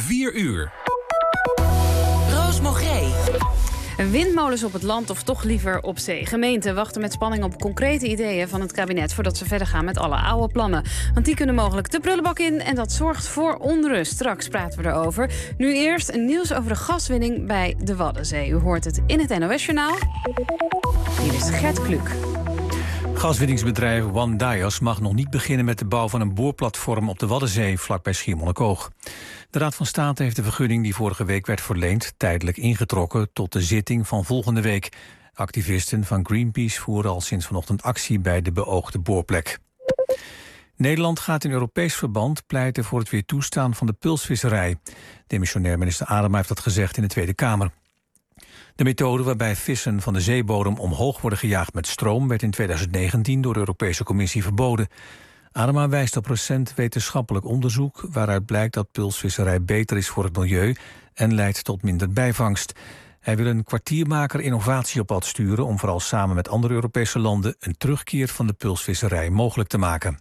4 uur. Roos Mogré. Windmolens op het land of toch liever op zee? Gemeenten wachten met spanning op concrete ideeën van het kabinet voordat ze verder gaan met alle oude plannen. Want die kunnen mogelijk de prullenbak in en dat zorgt voor onrust. Straks praten we erover. Nu eerst nieuws over de gaswinning bij de Waddenzee. U hoort het in het NOS-journaal. Hier is Gert Kluk. Gaswinningsbedrijf One Dias mag nog niet beginnen met de bouw van een boorplatform op de Waddenzee, vlakbij Schiermonnikoog. De Raad van State heeft de vergunning die vorige week werd verleend tijdelijk ingetrokken tot de zitting van volgende week. Activisten van Greenpeace voeren al sinds vanochtend actie bij de beoogde boorplek. Nederland gaat in Europees verband pleiten voor het weer toestaan van de pulsvisserij. Demissionair minister Adema heeft dat gezegd in de Tweede Kamer. De methode waarbij vissen van de zeebodem omhoog worden gejaagd met stroom werd in 2019 door de Europese Commissie verboden. Adema wijst op recent wetenschappelijk onderzoek waaruit blijkt dat pulsvisserij beter is voor het milieu en leidt tot minder bijvangst. Hij wil een kwartiermaker innovatie op pad sturen om vooral samen met andere Europese landen een terugkeer van de pulsvisserij mogelijk te maken.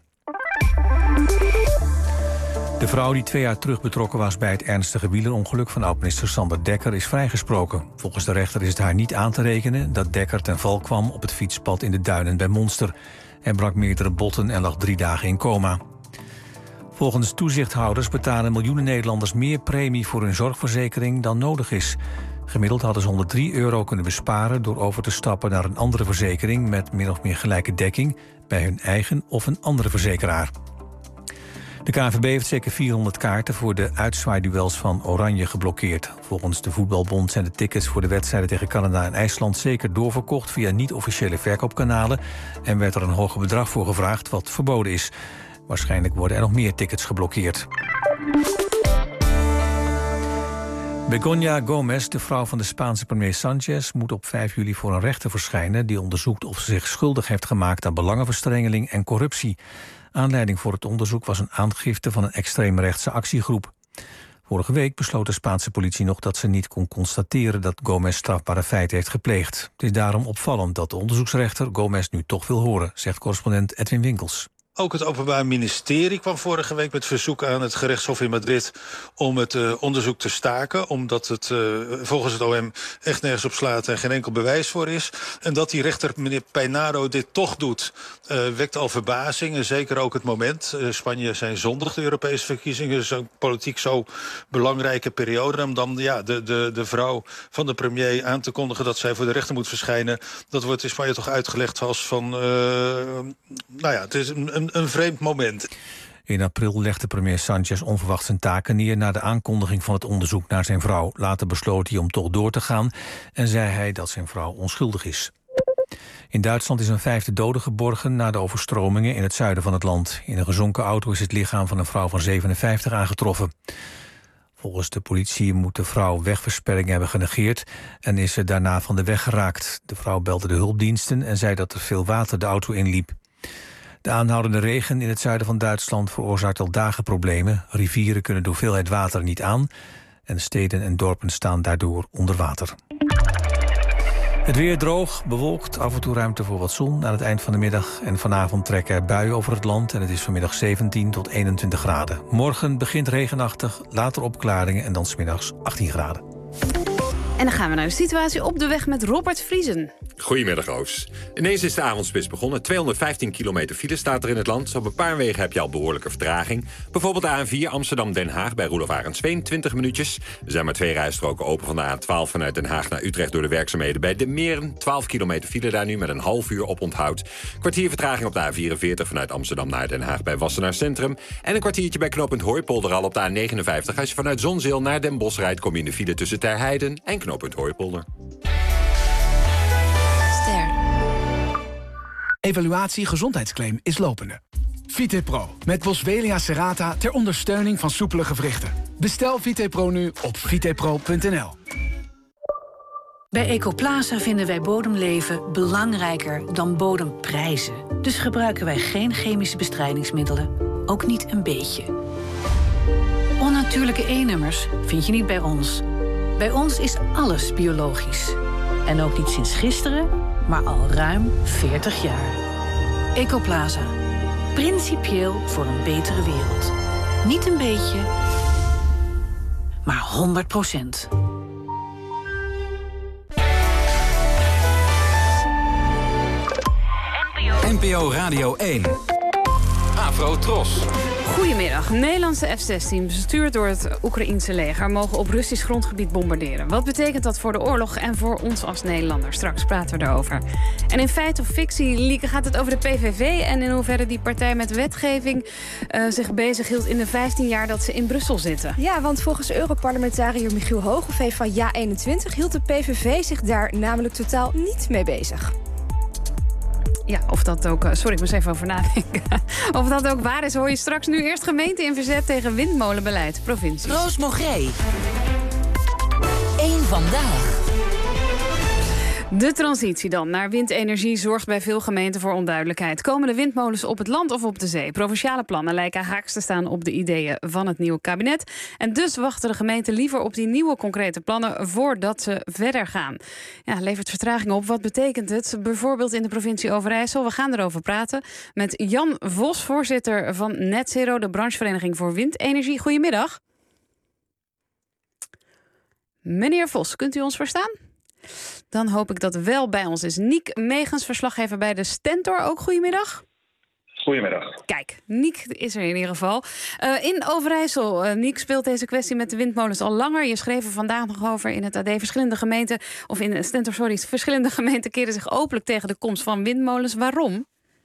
De vrouw die 2 jaar terug betrokken was bij het ernstige wielerongeluk van oud-minister Sander Dekker is vrijgesproken. Volgens de rechter is het haar niet aan te rekenen dat Dekker ten val kwam op het fietspad in de duinen bij Monster. Hij brak meerdere botten en lag 3 dagen in coma. Volgens toezichthouders betalen miljoenen Nederlanders meer premie voor hun zorgverzekering dan nodig is. Gemiddeld hadden ze €103 kunnen besparen door over te stappen naar een andere verzekering met min of meer gelijke dekking bij hun eigen of een andere verzekeraar. De KNVB heeft zeker 400 kaarten voor de uitzwaaiduels van Oranje geblokkeerd. Volgens de Voetbalbond zijn de tickets voor de wedstrijden tegen Canada en IJsland zeker doorverkocht via niet-officiële verkoopkanalen en werd er een hoger bedrag voor gevraagd wat verboden is. Waarschijnlijk worden er nog meer tickets geblokkeerd. Begoña Gómez, de vrouw van de Spaanse premier Sánchez, moet op 5 juli voor een rechter verschijnen die onderzoekt of ze zich schuldig heeft gemaakt aan belangenverstrengeling en corruptie. Aanleiding voor het onderzoek was een aangifte van een extreemrechtse actiegroep. Vorige week besloot de Spaanse politie nog dat ze niet kon constateren dat Gómez strafbare feiten heeft gepleegd. Het is daarom opvallend dat de onderzoeksrechter Gómez nu toch wil horen, zegt correspondent Edwin Winkels. Ook het Openbaar Ministerie kwam vorige week met verzoek aan het gerechtshof in Madrid om het onderzoek te staken, omdat het volgens het OM echt nergens op slaat en geen enkel bewijs voor is. En dat die rechter, meneer Peinado, dit toch doet, wekt al verbazing. En zeker ook het moment. Spanje zijn zondag de Europese verkiezingen, dus een politiek zo belangrijke periode. Om dan de vrouw van de premier aan te kondigen dat zij voor de rechter moet verschijnen, dat wordt in Spanje toch uitgelegd als van, het is een vreemd moment. In april legde premier Sánchez onverwacht zijn taken neer na de aankondiging van het onderzoek naar zijn vrouw. Later besloot hij om toch door te gaan en zei hij dat zijn vrouw onschuldig is. In Duitsland is een 5e dode geborgen na de overstromingen in het zuiden van het land. In een gezonken auto is het lichaam van een vrouw van 57 aangetroffen. Volgens de politie moet de vrouw wegversperring hebben genegeerd en is ze daarna van de weg geraakt. De vrouw belde de hulpdiensten en zei dat er veel water de auto inliep. De aanhoudende regen in het zuiden van Duitsland veroorzaakt al dagen problemen. Rivieren kunnen de hoeveelheid water niet aan en steden en dorpen staan daardoor onder water. Het weer droog, bewolkt, af en toe ruimte voor wat zon aan het eind van de middag. En vanavond trekken er buien over het land en het is vanmiddag 17 tot 21 graden. Morgen begint regenachtig, later opklaringen en dan 's middags 18 graden. En dan gaan we naar de situatie op de weg met Robert Vriesen. Goedemiddag, Roos. Ineens is de avondspits begonnen. 215 kilometer file staat er in het land. Op een paar wegen heb je al behoorlijke vertraging. Bijvoorbeeld de A4 Amsterdam-Den Haag bij Roelof Arendsveen, 20 minuutjes. Er zijn maar 2 rijstroken open van de A12 vanuit Den Haag naar Utrecht door de werkzaamheden bij De Meren. 12 kilometer file daar nu met een half uur op onthoud. Kwartier vertraging op de A44 vanuit Amsterdam naar Den Haag bij Wassenaar Centrum. En een kwartiertje bij knooppunt Hooipolder al op de A59. Als je vanuit Zonzeel naar Den Bosch rijdt, kom je in de file tussen Terheiden en knooppunt Hooipolder. Evaluatie gezondheidsclaim is lopende. VitePro met Boswellia serrata ter ondersteuning van soepele gewrichten. Bestel VitePro nu op vitepro.nl. Bij Ecoplaza vinden wij bodemleven belangrijker dan bodemprijzen. Dus gebruiken wij geen chemische bestrijdingsmiddelen. Ook niet een beetje. Onnatuurlijke E-nummers vind je niet bij ons. Bij ons is alles biologisch. En ook niet sinds gisteren, maar al ruim 40 jaar. Ecoplaza. Principieel voor een betere wereld. Niet een beetje, maar 100%. NPO Radio 1. Afro Tros. Goedemiddag. Nederlandse F-16, bestuurd door het Oekraïense leger, mogen op Russisch grondgebied bombarderen. Wat betekent dat voor de oorlog en voor ons als Nederlander? Straks praten we daarover. En in feit of fictie, Lieke, gaat het over de PVV en in hoeverre die partij met wetgeving zich bezighield in de 15 jaar dat ze in Brussel zitten. Ja, want volgens Europarlementariër Michiel Hogeveen van Ja21 hield de PVV zich daar namelijk totaal niet mee bezig. Ja, of dat ook... sorry, ik moest even over nadenken. Of dat ook waar is, hoor je straks. Nu eerst gemeente in verzet tegen windmolenbeleid. Provincies. Roos Mogré. Eén vandaag. De transitie dan naar windenergie zorgt bij veel gemeenten voor onduidelijkheid. Komen de windmolens op het land of op de zee? Provinciale plannen lijken haaks te staan op de ideeën van het nieuwe kabinet. En dus wachten de gemeenten liever op die nieuwe concrete plannen voordat ze verder gaan. Ja, levert vertraging op. Wat betekent het? Bijvoorbeeld in de provincie Overijssel. We gaan erover praten met Jan Vos, voorzitter van Net Zero, de branchevereniging voor windenergie. Goedemiddag. Meneer Vos, kunt u ons verstaan? Dan hoop ik dat wel bij ons is Niek Megens, verslaggever bij de Stentor. Ook goedemiddag. Goedemiddag. Kijk, Niek is er in ieder geval. In Overijssel, Niek, speelt deze kwestie met de windmolens al langer. Je schreef er vandaag nog over in het AD. Verschillende gemeenten keren zich openlijk tegen de komst van windmolens. Waarom?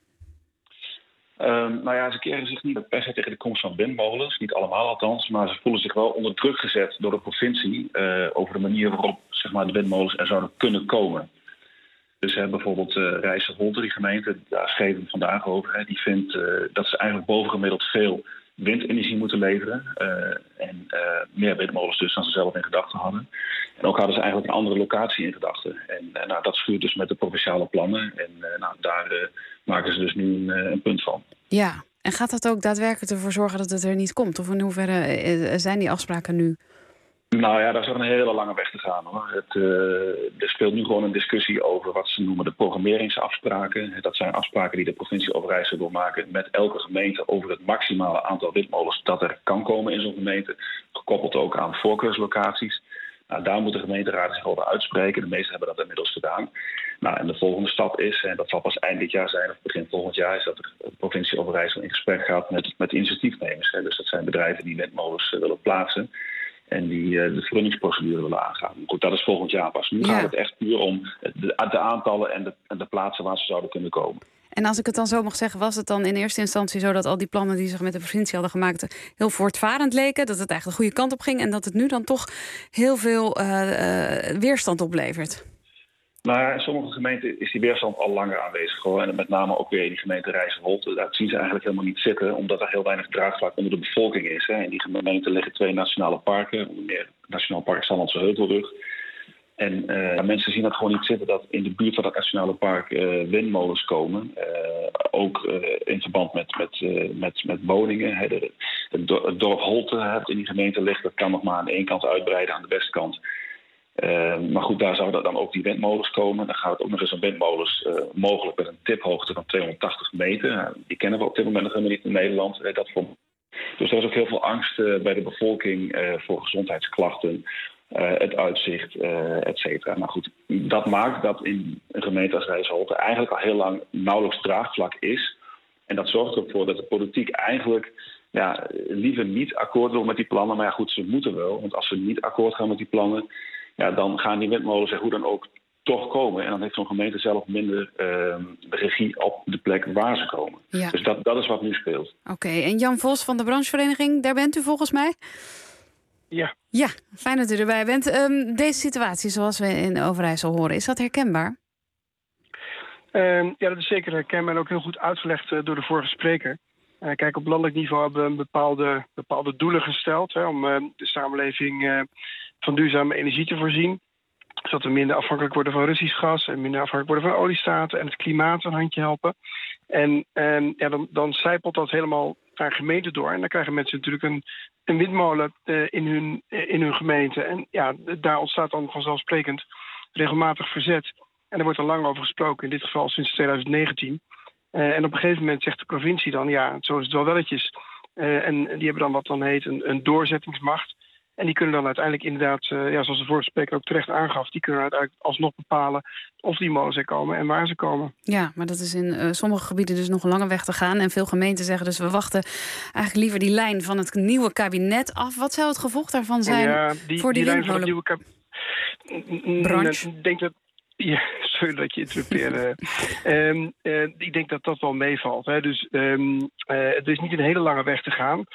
Ze keren zich niet per se tegen de komst van windmolens, niet allemaal althans, maar ze voelen zich wel onder druk gezet door de provincie over de manier waarop de windmolens er zouden kunnen komen. Dus bijvoorbeeld Rijsselholte, die gemeente, daar schreef ik vandaag over, die vindt dat ze eigenlijk bovengemiddeld veel windenergie moeten leveren en meer windmolens dus dan ze zelf in gedachten hadden. En ook hadden ze eigenlijk een andere locatie in gedachten. En dat schuurt dus met de provinciale plannen. En daar maken ze dus nu een punt van. Ja, en gaat dat ook daadwerkelijk ervoor zorgen dat het er niet komt? Of in hoeverre zijn die afspraken nu? Nou ja, daar is nog een hele lange weg te gaan, hoor. Er speelt nu gewoon een discussie over wat ze noemen de programmeringsafspraken. Dat zijn afspraken die de provincie Overijssel wil maken met elke gemeente over het maximale aantal windmolens dat er kan komen in zo'n gemeente. Gekoppeld ook aan voorkeurslocaties. Daar moet de gemeenteraad zich over uitspreken. De meesten hebben dat inmiddels gedaan. En de volgende stap is, en dat zal pas eind dit jaar zijn of begin volgend jaar, is dat de provincie Overijssel in gesprek gaat met initiatiefnemers. Dus dat zijn bedrijven die windmolens willen plaatsen en die de vergunningsprocedure willen aangaan. Goed, dat is volgend jaar pas. Nu gaat het echt puur om de aantallen en de plaatsen waar ze zouden kunnen komen. En als ik het dan zo mag zeggen, was het dan in eerste instantie zo dat al die plannen die zich met de provincie hadden gemaakt heel voortvarend leken, dat het eigenlijk de goede kant op ging en dat het nu dan toch heel veel weerstand oplevert? In sommige gemeenten is die weerstand al langer aanwezig. En met name ook weer in die gemeente Rijsselholte. Dat zien ze eigenlijk helemaal niet zitten, omdat er heel weinig draagvlak onder de bevolking is. In die gemeente liggen 2 nationale parken, onder meer Nationaal Park Sallandse Heuvelrug. En mensen zien dat gewoon niet zitten dat in de buurt van dat nationale park windmolens komen. Ook in verband met woningen. Het dorp Holte dat in die gemeente ligt, dat kan nog maar aan de ene kant uitbreiden, aan de westkant. Maar goed, daar zouden dan ook die windmolens komen. Dan gaat het ook nog eens om windmolens mogelijk met een tiphoogte van 280 meter. Die kennen we op dit moment nog helemaal niet in Nederland. Dus er is ook heel veel angst bij de bevolking voor gezondheidsklachten. Het uitzicht, et cetera. Maar goed, dat maakt dat in een gemeente als Rijsselholte eigenlijk al heel lang nauwelijks draagvlak is. En dat zorgt ervoor dat de politiek eigenlijk liever niet akkoord wil met die plannen. Maar goed, ze moeten wel. Want als ze niet akkoord gaan met die plannen, dan gaan die windmolens er hoe dan ook toch komen. En dan heeft zo'n gemeente zelf minder regie op de plek waar ze komen. Ja. Dus dat is wat nu speelt. Oké, en Jan Vos van de branchevereniging, daar bent u volgens mij? Ja. Ja, fijn dat u erbij bent. Deze situatie, zoals we in Overijssel horen, is dat herkenbaar? Dat is zeker herkenbaar en ook heel goed uitgelegd door de vorige spreker. Kijk, op landelijk niveau hebben we bepaalde doelen gesteld om de samenleving van duurzame energie te voorzien. Zodat we minder afhankelijk worden van Russisch gas en minder afhankelijk worden van oliestaten en het klimaat een handje helpen. En dan zijpelt dat helemaal naar gemeenten door. En dan krijgen mensen natuurlijk een windmolen in hun gemeente. En daar ontstaat dan vanzelfsprekend regelmatig verzet. En er wordt al lang over gesproken, in dit geval sinds 2019. En op een gegeven moment zegt de provincie dan, zo is het wel welletjes. En die hebben dan wat dan heet een doorzettingsmacht. En die kunnen dan uiteindelijk inderdaad, zoals de vorige spreker ook terecht aangaf, die kunnen uiteindelijk alsnog bepalen of die molens er komen en waar ze komen. Ja, maar dat is in sommige gebieden dus nog een lange weg te gaan. En veel gemeenten zeggen dus we wachten eigenlijk liever die lijn van het nieuwe kabinet af. Wat zou het gevolg daarvan zijn voor die lijn van het nieuwe branche? Ik denk dat... Ja, sorry dat je interrupteerde. Ik denk dat dat wel meevalt. Hè. Dus het is niet een hele lange weg te gaan.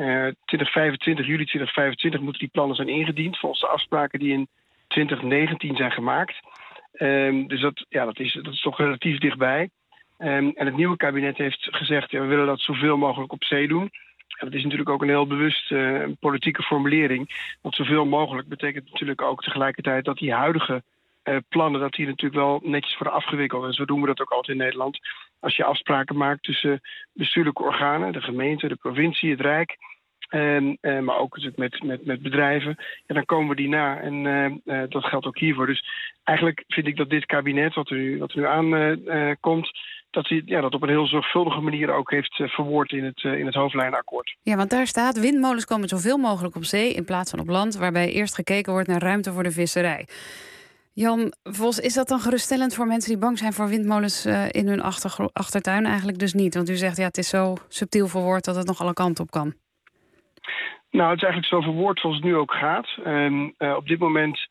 2025, juli 2025 moeten die plannen zijn ingediend volgens de afspraken die in 2019 zijn gemaakt. Dus dat is toch relatief dichtbij. En het nieuwe kabinet heeft gezegd, we willen dat zoveel mogelijk op zee doen. En dat is natuurlijk ook een heel bewust politieke formulering. Want zoveel mogelijk betekent natuurlijk ook tegelijkertijd dat die huidige plannen, dat die natuurlijk wel netjes worden afgewikkeld. En zo doen we dat ook altijd in Nederland. Als je afspraken maakt tussen bestuurlijke organen, de gemeente, de provincie, het Rijk, maar ook natuurlijk met bedrijven, dan komen we die na. En dat geldt ook hiervoor. Dus eigenlijk vind ik dat dit kabinet, wat er nu aankomt, dat hij dat op een heel zorgvuldige manier ook heeft verwoord in het hoofdlijnenakkoord. Ja, want daar staat, windmolens komen zoveel mogelijk op zee in plaats van op land, waarbij eerst gekeken wordt naar ruimte voor de visserij. Jan Vos, is dat dan geruststellend voor mensen die bang zijn voor windmolens in hun achtertuin? Eigenlijk dus niet, want u zegt het is zo subtiel verwoord dat het nog alle kanten op kan. Nou, het is eigenlijk zo verwoord zoals het nu ook gaat. Op dit moment,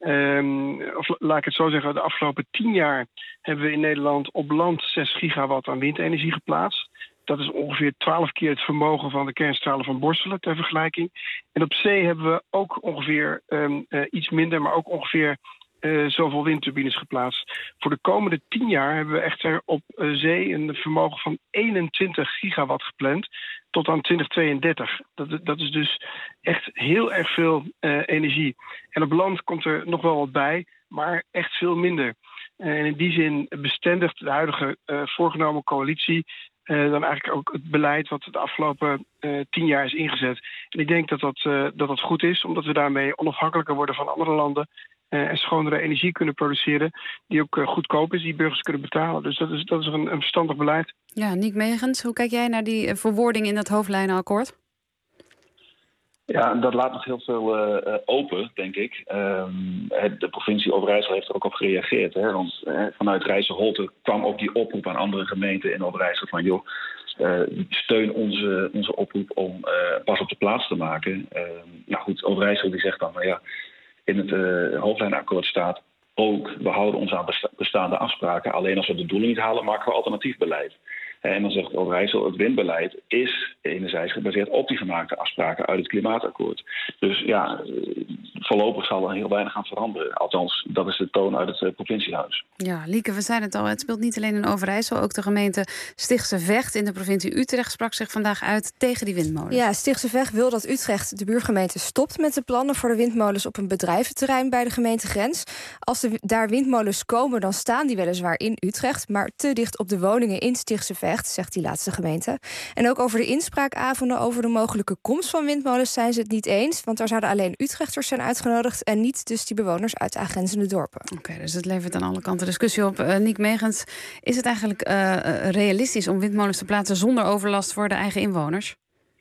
of laat ik het zo zeggen, de afgelopen 10 jaar hebben we in Nederland op land 6 gigawatt aan windenergie geplaatst. Dat is ongeveer 12 keer het vermogen van de kerncentrale van Borselen ter vergelijking. En op zee hebben we ook ongeveer iets minder, maar ook ongeveer zoveel windturbines geplaatst. Voor de komende 10 jaar hebben we echter op zee een vermogen van 21 gigawatt gepland tot aan 2032. Dat is dus echt heel erg veel energie. En op land komt er nog wel wat bij, maar echt veel minder. En in die zin bestendigt de huidige voorgenomen coalitie dan eigenlijk ook het beleid wat de afgelopen 10 jaar is ingezet. En ik denk dat goed is, omdat we daarmee onafhankelijker worden van andere landen en schonere energie kunnen produceren die ook goedkoop is, die burgers kunnen betalen. Dus dat is een verstandig beleid. Ja, Niek Megens, hoe kijk jij naar die verwoording in dat hoofdlijnenakkoord? Ja, dat laat nog heel veel open, denk ik. De provincie Overijssel heeft er ook op gereageerd. Hè, want vanuit Rijsselholte kwam ook die oproep aan andere gemeenten in Overijssel van joh, steun onze oproep om pas op de plaats te maken. Nou goed, Overijssel die zegt dan van ja, in het hoofdlijnenakkoord staat ook, we houden ons aan bestaande afspraken. Alleen als we de doelen niet halen, maken we alternatief beleid. En dan zegt Overijssel, het windbeleid is enerzijds gebaseerd op die gemaakte afspraken uit het klimaatakkoord. Dus ja, voorlopig zal er heel weinig aan veranderen. Althans, dat is de toon uit het provinciehuis. Ja, Lieke, we zeiden het al, het speelt niet alleen in Overijssel. Ook de gemeente Stichtse Vecht in de provincie Utrecht sprak zich vandaag uit tegen die windmolens. Ja, Stichtse Vecht wil dat Utrecht, de buurgemeente, stopt met de plannen voor de windmolens op een bedrijventerrein bij de gemeentegrens. Als daar windmolens komen, dan staan die weliswaar in Utrecht, maar te dicht op de woningen in Stichtse Vecht, zegt die laatste gemeente. En ook over de inspraakavonden over de mogelijke komst van windmolens zijn ze het niet eens, want daar zouden alleen Utrechters zijn uitgenodigd en niet dus die bewoners uit de aangrenzende dorpen. Oké, dus het levert aan alle kanten discussie op. Niek Megens, is het eigenlijk realistisch om windmolens te plaatsen zonder overlast voor de eigen inwoners?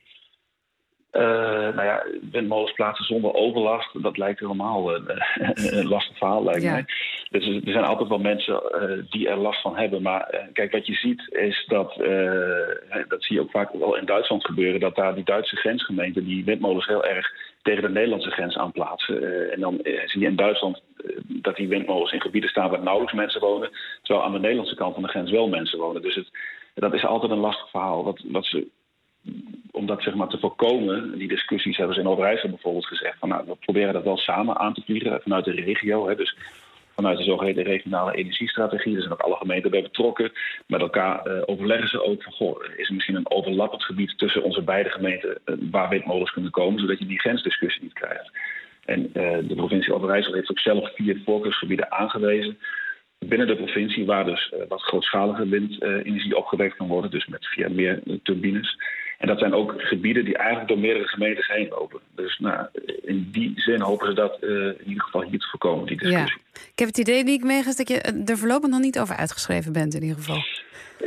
Windmolens plaatsen zonder overlast, dat lijkt helemaal een lastig verhaal, lijkt mij. Dus er zijn altijd wel mensen die er last van hebben. Maar kijk, wat je ziet is dat zie je ook vaak wel in Duitsland gebeuren, dat daar die Duitse grensgemeenten die windmolens heel erg tegen de Nederlandse grens aanplaatsen. En dan zie je in Duitsland dat die windmolens in gebieden staan waar nauwelijks mensen wonen, terwijl aan de Nederlandse kant van de grens wel mensen wonen. Dus dat is altijd een lastig verhaal. Om dat zeg maar te voorkomen, die discussies hebben ze in Overijssel bijvoorbeeld gezegd van we proberen dat wel samen aan te vliegen vanuit de regio. Hè, dus vanuit de zogeheten regionale energiestrategie. Er zijn ook alle gemeenten bij betrokken. Met elkaar overleggen ze ook van is er misschien een overlappend gebied tussen onze beide gemeenten waar windmolens kunnen komen, zodat je die grensdiscussie niet krijgt. En de provincie Overijssel heeft ook zelf 4 voorkeursgebieden aangewezen binnen de provincie, waar dus wat grootschalige windenergie opgewekt kan worden, dus via meer turbines. En dat zijn ook gebieden die eigenlijk door meerdere gemeentes heen lopen. Dus in die zin hopen ze dat in ieder geval hier te voorkomen, die discussie. Ja. Ik heb het idee, Niek Megens, dat je er voorlopig nog niet over uitgeschreven bent in ieder geval.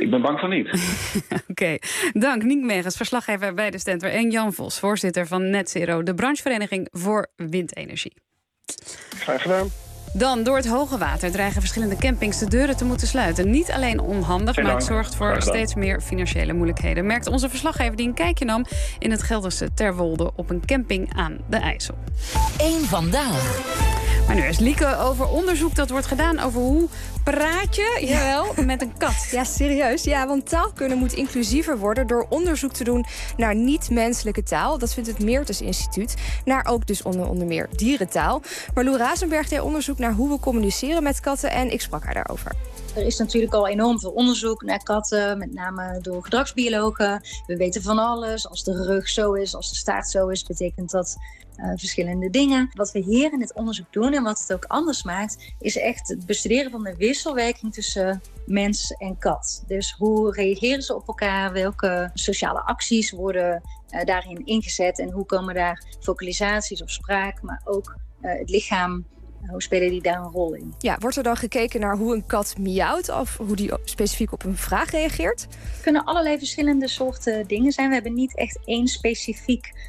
Ik ben bang van niet. Oké. Dank Niek Megens, verslaggever bij de Stentor. En Jan Vos, voorzitter van Net Zero, de branchevereniging voor windenergie. Graag gedaan. Dan, door het hoge water dreigen verschillende campings de deuren te moeten sluiten. Niet alleen onhandig, maar het zorgt voor steeds meer financiële moeilijkheden. Merkt onze verslaggever die een kijkje nam in het Gelderse Terwolde op een camping aan de IJssel. Eén vandaag. Maar nu is Lieke over onderzoek dat wordt gedaan over hoe praat je, jawel, met een kat. Ja, serieus. Ja, want taalkunde moet inclusiever worden door onderzoek te doen naar niet-menselijke taal. Dat vindt het Meertens Instituut. Naar ook dus onder meer dierentaal. Marlou Razenberg deed onderzoek naar hoe we communiceren met katten en ik sprak haar daarover. Er is natuurlijk al enorm veel onderzoek naar katten, met name door gedragsbiologen. We weten van alles. Als de rug zo is, als de staart zo is, betekent dat verschillende dingen. Wat we hier in het onderzoek doen en wat het ook anders maakt, is echt het bestuderen van de wisselwerking tussen mens en kat. Dus hoe reageren ze op elkaar? Welke sociale acties worden daarin ingezet? En hoe komen daar vocalisaties of spraak, maar ook het lichaam, hoe spelen die daar een rol in? Ja, wordt er dan gekeken naar hoe een kat miauwt of hoe die specifiek op een vraag reageert? Het kunnen allerlei verschillende soorten dingen zijn. We hebben niet echt één specifiek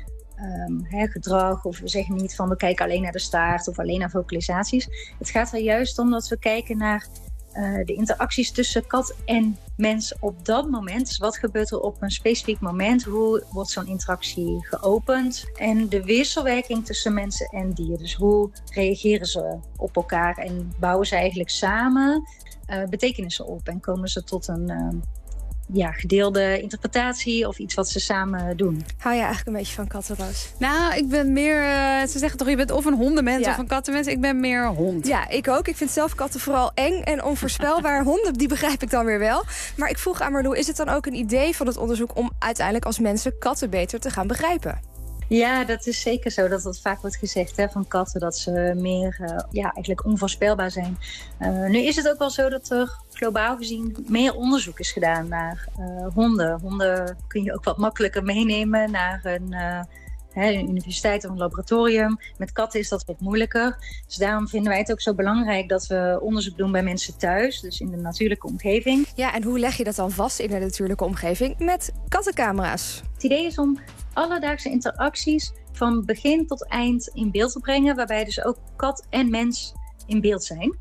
gedrag, of we zeggen niet van we kijken alleen naar de staart of alleen naar vocalisaties. Het gaat er juist om dat we kijken naar de interacties tussen kat en mens op dat moment. Dus wat gebeurt er op een specifiek moment? Hoe wordt zo'n interactie geopend? En de wisselwerking tussen mensen en dier. Dus hoe reageren ze op elkaar en bouwen ze eigenlijk samen betekenissen op en komen ze tot een gedeelde interpretatie of iets wat ze samen doen. Hou je eigenlijk een beetje van katten, Roos? Nou, ik ben meer... ze zeggen toch, je bent of een hondenmens of een kattenmens. Ik ben meer hond. Ja, ik ook. Ik vind zelf katten vooral eng en onvoorspelbaar. Honden, die begrijp ik dan weer wel. Maar ik vroeg aan Marlou, is het dan ook een idee van het onderzoek om uiteindelijk als mensen katten beter te gaan begrijpen? Ja, dat is zeker zo. Dat vaak wordt gezegd van katten, dat ze meer eigenlijk onvoorspelbaar zijn. Nu is het ook wel zo dat er globaal gezien meer onderzoek is gedaan naar honden. Honden kun je ook wat makkelijker meenemen naar een universiteit of een laboratorium. Met katten is dat wat moeilijker. Dus daarom vinden wij het ook zo belangrijk dat we onderzoek doen bij mensen thuis. Dus in de natuurlijke omgeving. Ja, en hoe leg je dat dan vast in de natuurlijke omgeving? Met kattencamera's. Het idee is om alledaagse interacties van begin tot eind in beeld te brengen. Waarbij dus ook kat en mens in beeld zijn.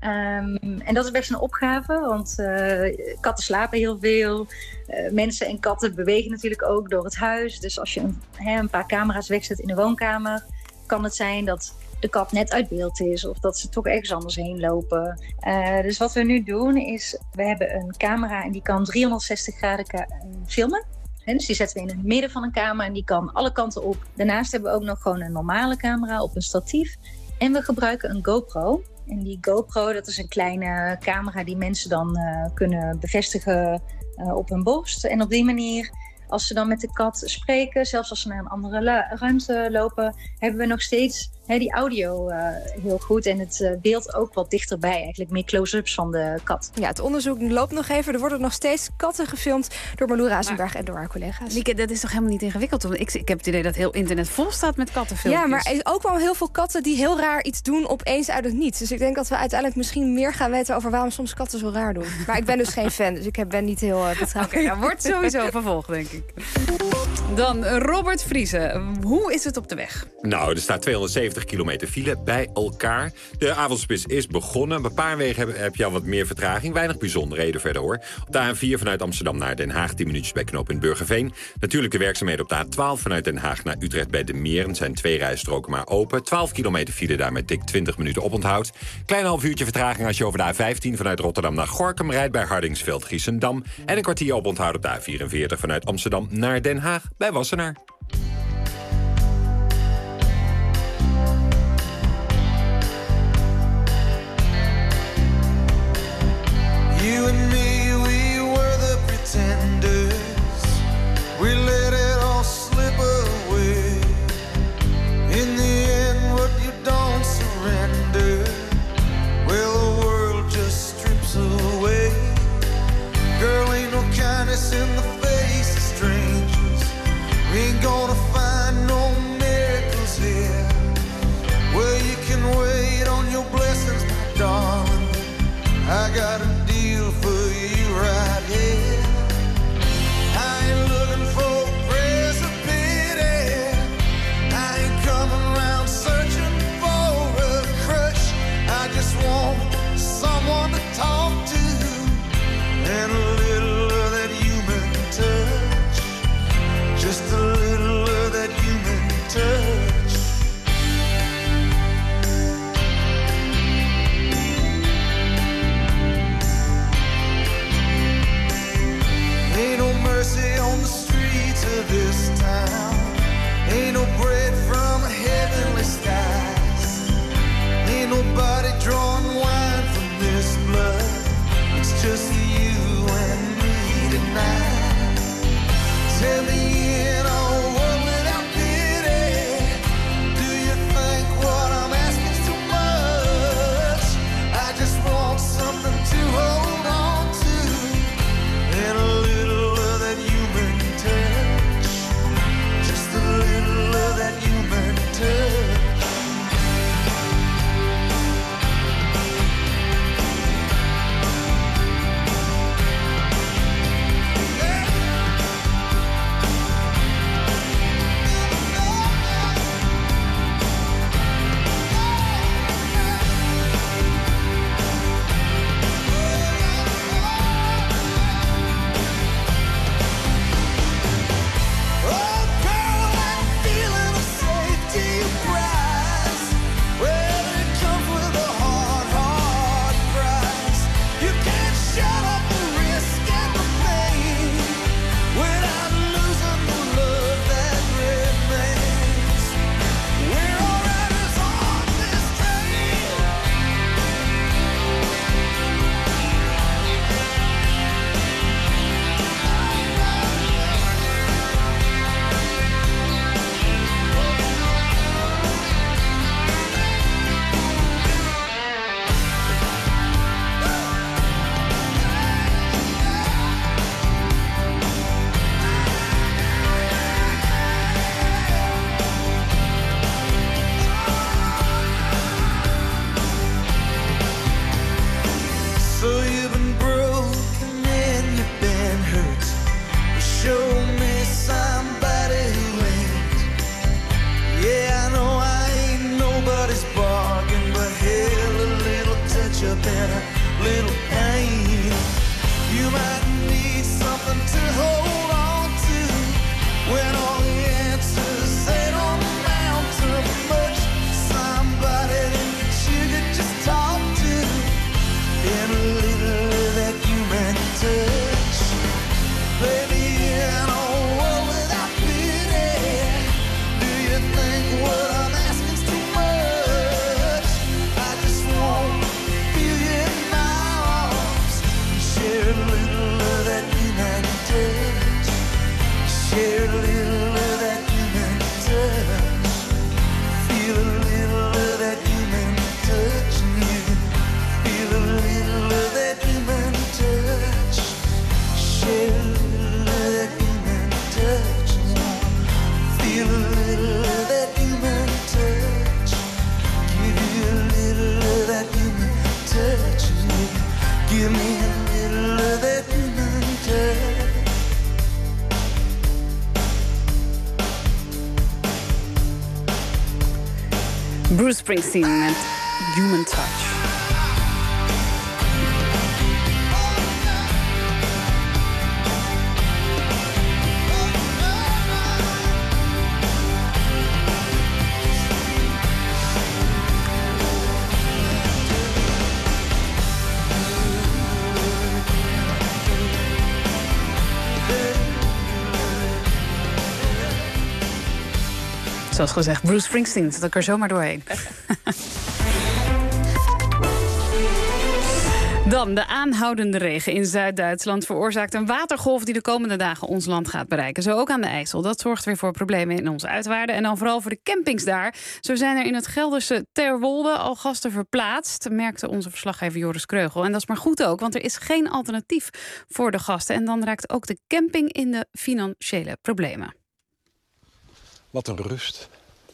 En dat is best een opgave, want katten slapen heel veel. Mensen en katten bewegen natuurlijk ook door het huis. Dus als je een paar camera's wegzet in de woonkamer, kan het zijn dat de kat net uit beeld is of dat ze toch ergens anders heen lopen. Dus wat we nu doen is, we hebben een camera en die kan 360 graden filmen. Dus die zetten we in het midden van een kamer en die kan alle kanten op. Daarnaast hebben we ook nog gewoon een normale camera op een statief. En we gebruiken een GoPro. En die GoPro, dat is een kleine camera die mensen dan kunnen bevestigen op hun borst. En op die manier, als ze dan met de kat spreken, zelfs als ze naar een andere ruimte lopen, hebben we nog steeds die audio heel goed. En het beeld ook wat dichterbij, eigenlijk meer close-ups van de kat. Ja, het onderzoek loopt nog even. Er worden nog steeds katten gefilmd door Marlou Razenberg en door haar collega's. Lieke, dat is toch helemaal niet ingewikkeld? Ik heb het idee dat heel internet vol staat met kattenfilmpjes. Ja, maar er is ook wel heel veel katten die heel raar iets doen opeens uit het niets. Dus ik denk dat we uiteindelijk misschien meer gaan weten over waarom soms katten zo raar doen. Maar ik ben dus geen fan, dus ik ben niet heel betrouwbaar. Oké, wordt sowieso vervolgd, denk ik. Dan Robert Vriezen. Hoe is het op de weg? Nou, er staat 270 kilometer file bij elkaar. De avondspits is begonnen. Op een paar wegen heb je al wat meer vertraging. Weinig bijzonderheden verder, hoor. Op de A4 vanuit Amsterdam naar Den Haag, 10 minuutjes bij knooppunt Burgerveen. Natuurlijk de werkzaamheden op de A12 vanuit Den Haag naar Utrecht bij de Meren. Zijn 2 rijstroken maar open. 12 kilometer file daar met dik 20 minuten oponthoud. Klein half uurtje vertraging als je over de A15 vanuit Rotterdam naar Gorinchem rijdt bij Hardingsveld-Giessendam. En een kwartier oponthoud op de A44 vanuit Amsterdam naar Den Haag bij Wassenaar. You and me, we were the pretenders. We let it all slip away. In the end, what you don't surrender, well, the world just strips away. Girl, ain't no kindness in the face of strangers. We ain't than a little pain. You might need something to hold on to when all the answers they don't amount to much. Somebody that you could just talk to and a little of that human touch. Let me in on a world without pity. Do you think what I'm asking? Share a little of that human touch. Share a little of that human touch. Feel a little of that human touch. And you feel a little of that human touch. Share a little of that human touch. Feel a little of that human touch. Give you a little of that human touch. Give me a little of that human touch. Bruce Springsteen met Human Touch. Zoals gezegd, Bruce Springsteen, zat ik er zomaar doorheen. Dan, de aanhoudende regen in Zuid-Duitsland veroorzaakt een watergolf die de komende dagen ons land gaat bereiken. Zo ook aan de IJssel. Dat zorgt weer voor problemen in onze uitwaarden. En dan vooral voor de campings daar. Zo zijn er in het Gelderse Terwolde al gasten verplaatst, merkte onze verslaggever Joris Kreugel. En dat is maar goed ook, want er is geen alternatief voor de gasten. En dan raakt ook de camping in de financiële problemen. Wat een rust.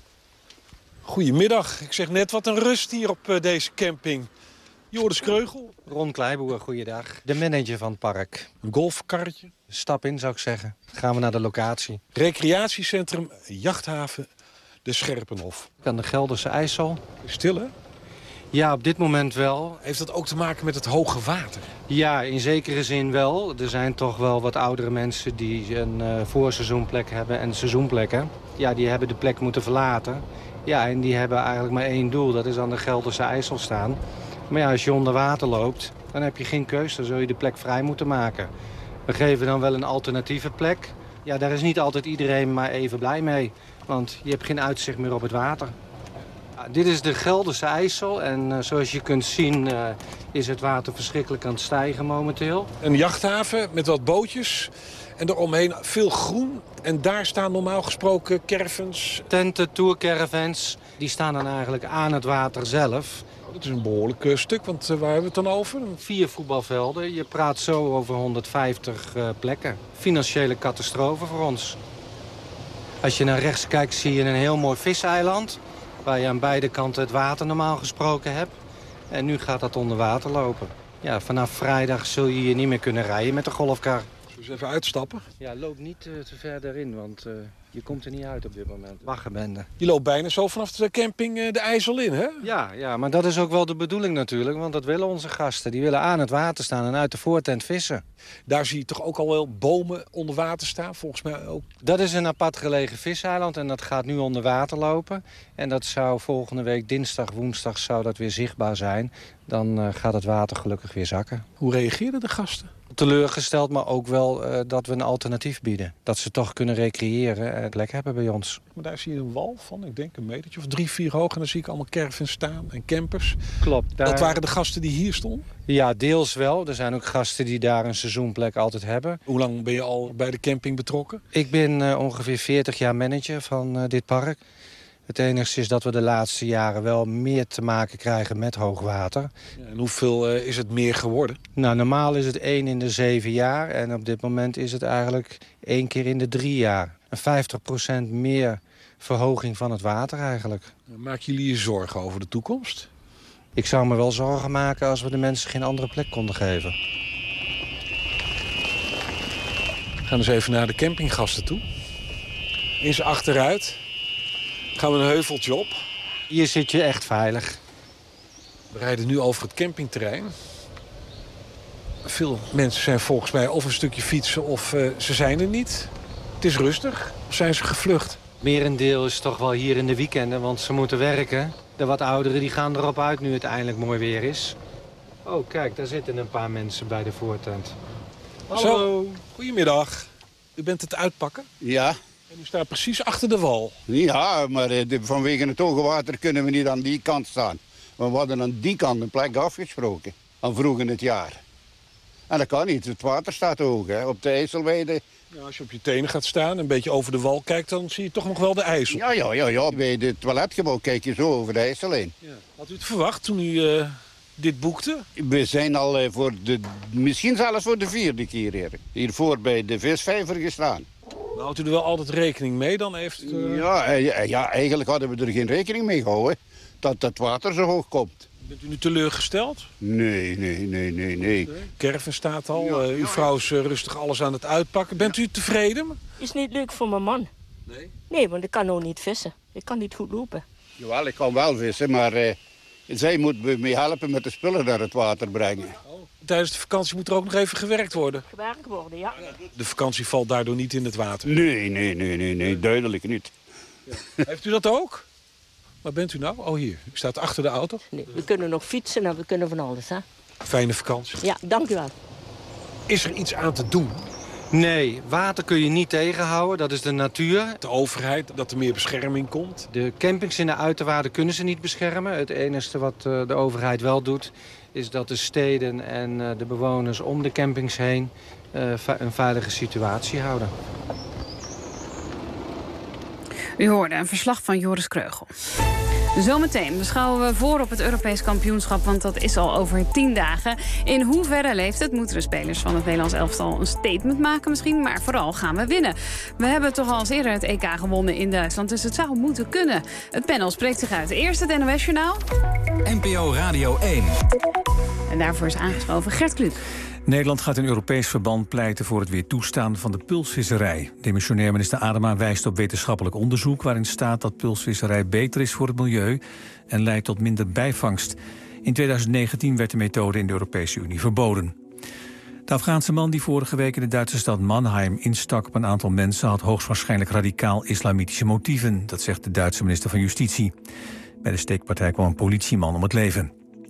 Goedemiddag. Ik zeg net wat een rust hier op deze camping. Joris Kreugel. Ron Kleiboer, goeiedag. De manager van het park. Een golfkarretje. Stap in, zou ik zeggen. Gaan we naar de locatie. Recreatiecentrum Jachthaven de Scherpenhof. Aan de Gelderse IJssel. Stil, hè? Ja, op dit moment wel. Heeft dat ook te maken met het hoge water? Ja, in zekere zin wel. Er zijn toch wel wat oudere mensen die een voorseizoenplek hebben en seizoenplekken. Ja, die hebben de plek moeten verlaten. Ja, en die hebben eigenlijk maar één doel. Dat is aan de Gelderse IJssel staan. Maar ja, als je onder water loopt, dan heb je geen keus. Dan zul je de plek vrij moeten maken. We geven dan wel een alternatieve plek. Ja, daar is niet altijd iedereen maar even blij mee. Want je hebt geen uitzicht meer op het water. Ja, dit is de Gelderse IJssel. En zoals je kunt zien is het water verschrikkelijk aan het stijgen momenteel. Een jachthaven met wat bootjes. En eromheen veel groen. En daar staan normaal gesproken caravans. Tenten, tourcaravans, die staan dan eigenlijk aan het water zelf. Dat is een behoorlijk stuk, want waar hebben we het dan over? 4 voetbalvelden. Je praat zo over 150 plekken. Financiële catastrofe voor ons. Als je naar rechts kijkt zie je een heel mooi viseiland, waar je aan beide kanten het water normaal gesproken hebt. En nu gaat dat onder water lopen. Ja, vanaf vrijdag zul je hier niet meer kunnen rijden met de golfkar. Dus even uitstappen? Ja, loop niet te ver daarin, want je komt er niet uit op dit moment. Waggenbende. Je loopt bijna zo vanaf de camping de IJssel in, hè? Ja, maar dat is ook wel de bedoeling natuurlijk, want dat willen onze gasten. Die willen aan het water staan en uit de voortent vissen. Daar zie je toch ook al wel bomen onder water staan, volgens mij ook? Dat is een apart gelegen viseiland en dat gaat nu onder water lopen. En dat zou volgende week dinsdag, woensdag zou dat weer zichtbaar zijn. Dan gaat het water gelukkig weer zakken. Hoe reageerden de gasten? Teleurgesteld, maar ook wel dat we een alternatief bieden. Dat ze toch kunnen recreëren en plek hebben bij ons. Maar daar zie je een wal van, ik denk een metertje of 3, 4 hoog. En dan zie ik allemaal caravans staan en campers. Klopt. Dat waren de gasten die hier stonden? Ja, deels wel. Er zijn ook gasten die daar een seizoenplek altijd hebben. Hoe lang ben je al bij de camping betrokken? Ik ben ongeveer 40 jaar manager van dit park. Het enige is dat we de laatste jaren wel meer te maken krijgen met hoogwater. Ja, en hoeveel is het meer geworden? Nou, normaal is het 1 in de 7 jaar. En op dit moment is het eigenlijk 1 keer in de 3 jaar. Een 50% meer verhoging van het water eigenlijk. Maken jullie je zorgen over de toekomst? Ik zou me wel zorgen maken als we de mensen geen andere plek konden geven. We gaan dus even naar de campinggasten toe. Eens achteruit. Gaan we een heuveltje op. Hier zit je echt veilig. We rijden nu over het campingterrein. Veel mensen zijn volgens mij of een stukje fietsen of ze zijn er niet. Het is rustig. Of zijn ze gevlucht? Merendeel is toch wel hier in de weekenden, want ze moeten werken. De wat ouderen die gaan erop uit nu het eindelijk mooi weer is. Oh, kijk, daar zitten een paar mensen bij de voortent. Hallo. Zo, goedemiddag. U bent het uitpakken? Ja. En u staat precies achter de wal. Ja, maar vanwege het hoge water kunnen we niet aan die kant staan. We hadden aan die kant een plek afgesproken, aan vroeg in het jaar. En dat kan niet, het water staat hoog, hè, op de IJsselweide. Ja, als je op je tenen gaat staan en een beetje over de wal kijkt, dan zie je toch nog wel de IJssel. Ja. Bij het toiletgebouw kijk je zo over de IJssel heen. Ja. Had u het verwacht toen u dit boekte? We zijn al misschien zelfs voor de 4e keer hiervoor bij de visvijver gestaan. Nou, houdt u er wel altijd rekening mee dan? Ja, eigenlijk hadden we er geen rekening mee gehouden dat het water zo hoog komt. Bent u nu teleurgesteld? Nee. Caravan staat al. Uw vrouw is rustig alles aan het uitpakken. Bent u tevreden? Is niet leuk voor mijn man. Nee? Nee, want ik kan ook niet vissen. Ik kan niet goed lopen. Jawel, ik kan wel vissen, maar zij moet me helpen met de spullen naar het water brengen. Tijdens de vakantie moet er ook nog even gewerkt worden. Gewerkt worden, ja. De vakantie valt daardoor niet in het water? Nee, duidelijk niet. Ja. Heeft u dat ook? Waar bent u nou? Oh, hier. U staat achter de auto. Nee, we kunnen nog fietsen en we kunnen van alles, hè. Fijne vakantie. Ja, dank u wel. Is er iets aan te doen? Nee, water kun je niet tegenhouden, dat is de natuur. De overheid, dat er meer bescherming komt? De campings in de uiterwaarden kunnen ze niet beschermen. Het enige wat de overheid wel doet, is dat de steden en de bewoners om de campings heen een veilige situatie houden. U hoorde een verslag van Joris Kreugel. Zometeen beschouwen we voor op het Europees kampioenschap, want dat is al over 10 dagen. In hoeverre leeft het? Moeten de spelers van het Nederlands elftal een statement maken misschien? Maar vooral gaan we winnen. We hebben toch al eens eerder het EK gewonnen in Duitsland, dus het zou moeten kunnen. Het panel spreekt zich uit. Eerst het NOS-journaal. NPO Radio 1. En daarvoor is aangeschoven Gert Kluk. Nederland gaat in Europees verband pleiten voor het weer toestaan van de pulsvisserij. Demissionair minister Adema wijst op wetenschappelijk onderzoek waarin staat dat pulsvisserij beter is voor het milieu en leidt tot minder bijvangst. In 2019 werd de methode in de Europese Unie verboden. De Afghaanse man die vorige week in de Duitse stad Mannheim instak op een aantal mensen had hoogstwaarschijnlijk radicaal-islamitische motieven, dat zegt de Duitse minister van Justitie. Bij de steekpartij kwam een politieman om het leven.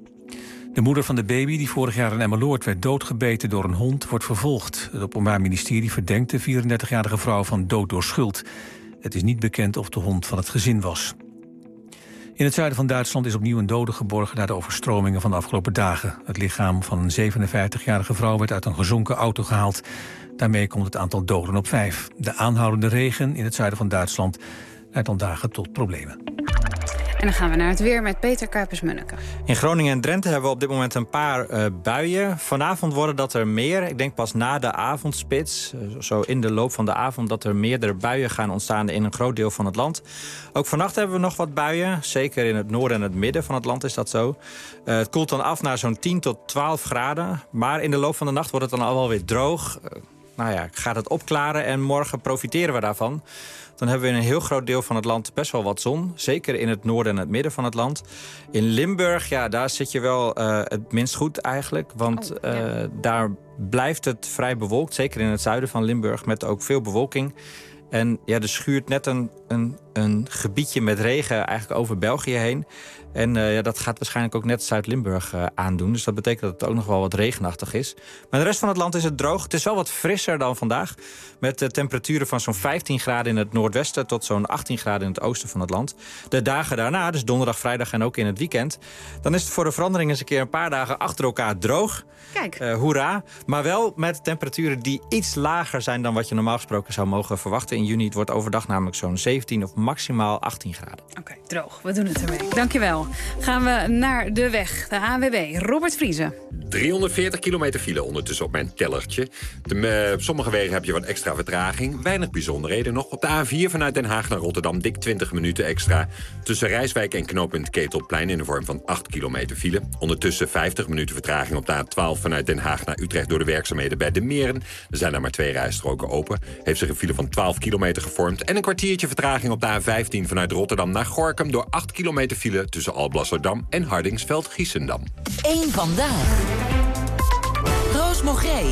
De moeder van de baby, die vorig jaar in Emmeloord werd doodgebeten door een hond, wordt vervolgd. Het Openbaar Ministerie verdenkt de 34-jarige vrouw van dood door schuld. Het is niet bekend of de hond van het gezin was. In het zuiden van Duitsland is opnieuw een dode geborgen na de overstromingen van de afgelopen dagen. Het lichaam van een 57-jarige vrouw werd uit een gezonken auto gehaald. Daarmee komt het aantal doden op 5. De aanhoudende regen in het zuiden van Duitsland leidt al dagen tot problemen. En dan gaan we naar het weer met Peter Kuipers-Munneke. In Groningen en Drenthe hebben we op dit moment een paar buien. Vanavond worden dat er meer. Ik denk pas na de avondspits, zo in de loop van de avond, dat er meerdere buien gaan ontstaan in een groot deel van het land. Ook vannacht hebben we nog wat buien. Zeker in het noorden en het midden van het land is dat zo. Het koelt dan af naar zo'n 10 tot 12 graden. Maar in de loop van de nacht wordt het dan al wel weer droog. Gaat het opklaren en morgen profiteren we daarvan. Dan hebben we in een heel groot deel van het land best wel wat zon. Zeker in het noorden en het midden van het land. In Limburg, daar zit je wel het minst goed eigenlijk. Want daar blijft het vrij bewolkt. Zeker in het zuiden van Limburg met ook veel bewolking. En er schuurt net een gebiedje met regen eigenlijk over België heen. En dat gaat waarschijnlijk ook net Zuid-Limburg aandoen. Dus dat betekent dat het ook nog wel wat regenachtig is. Maar de rest van het land is het droog. Het is wel wat frisser dan vandaag. Met temperaturen van zo'n 15 graden in het noordwesten tot zo'n 18 graden in het oosten van het land. De dagen daarna, dus donderdag, vrijdag en ook in het weekend, dan is het voor de verandering eens een keer een paar dagen achter elkaar droog. Kijk. Hoera. Maar wel met temperaturen die iets lager zijn dan wat je normaal gesproken zou mogen verwachten in juni. Het wordt overdag namelijk zo'n 17 of maximaal 18 graden. Oké, droog. We doen het ermee. Dankjewel. Gaan we naar de weg. De ANWB. Robert Vriezen. 340 kilometer file ondertussen op mijn tellertje. Op sommige wegen heb je wat extra vertraging. Weinig bijzonderheden nog. Op de A4 vanuit Den Haag naar Rotterdam dik 20 minuten extra. Tussen Rijswijk en knooppunt Ketelplein in de vorm van 8 kilometer file. Ondertussen 50 minuten vertraging op de A12 vanuit Den Haag naar Utrecht door de werkzaamheden bij de Meren. Er zijn daar maar 2 rijstroken open. Heeft zich een file van 12 kilometer gevormd. En een kwartiertje vertraging vertraging op de A15 vanuit Rotterdam naar Gorinchem... door 8 kilometer file tussen Alblasserdam en Hardingsveld-Giessendam. 1 vandaag. Roos Mogré.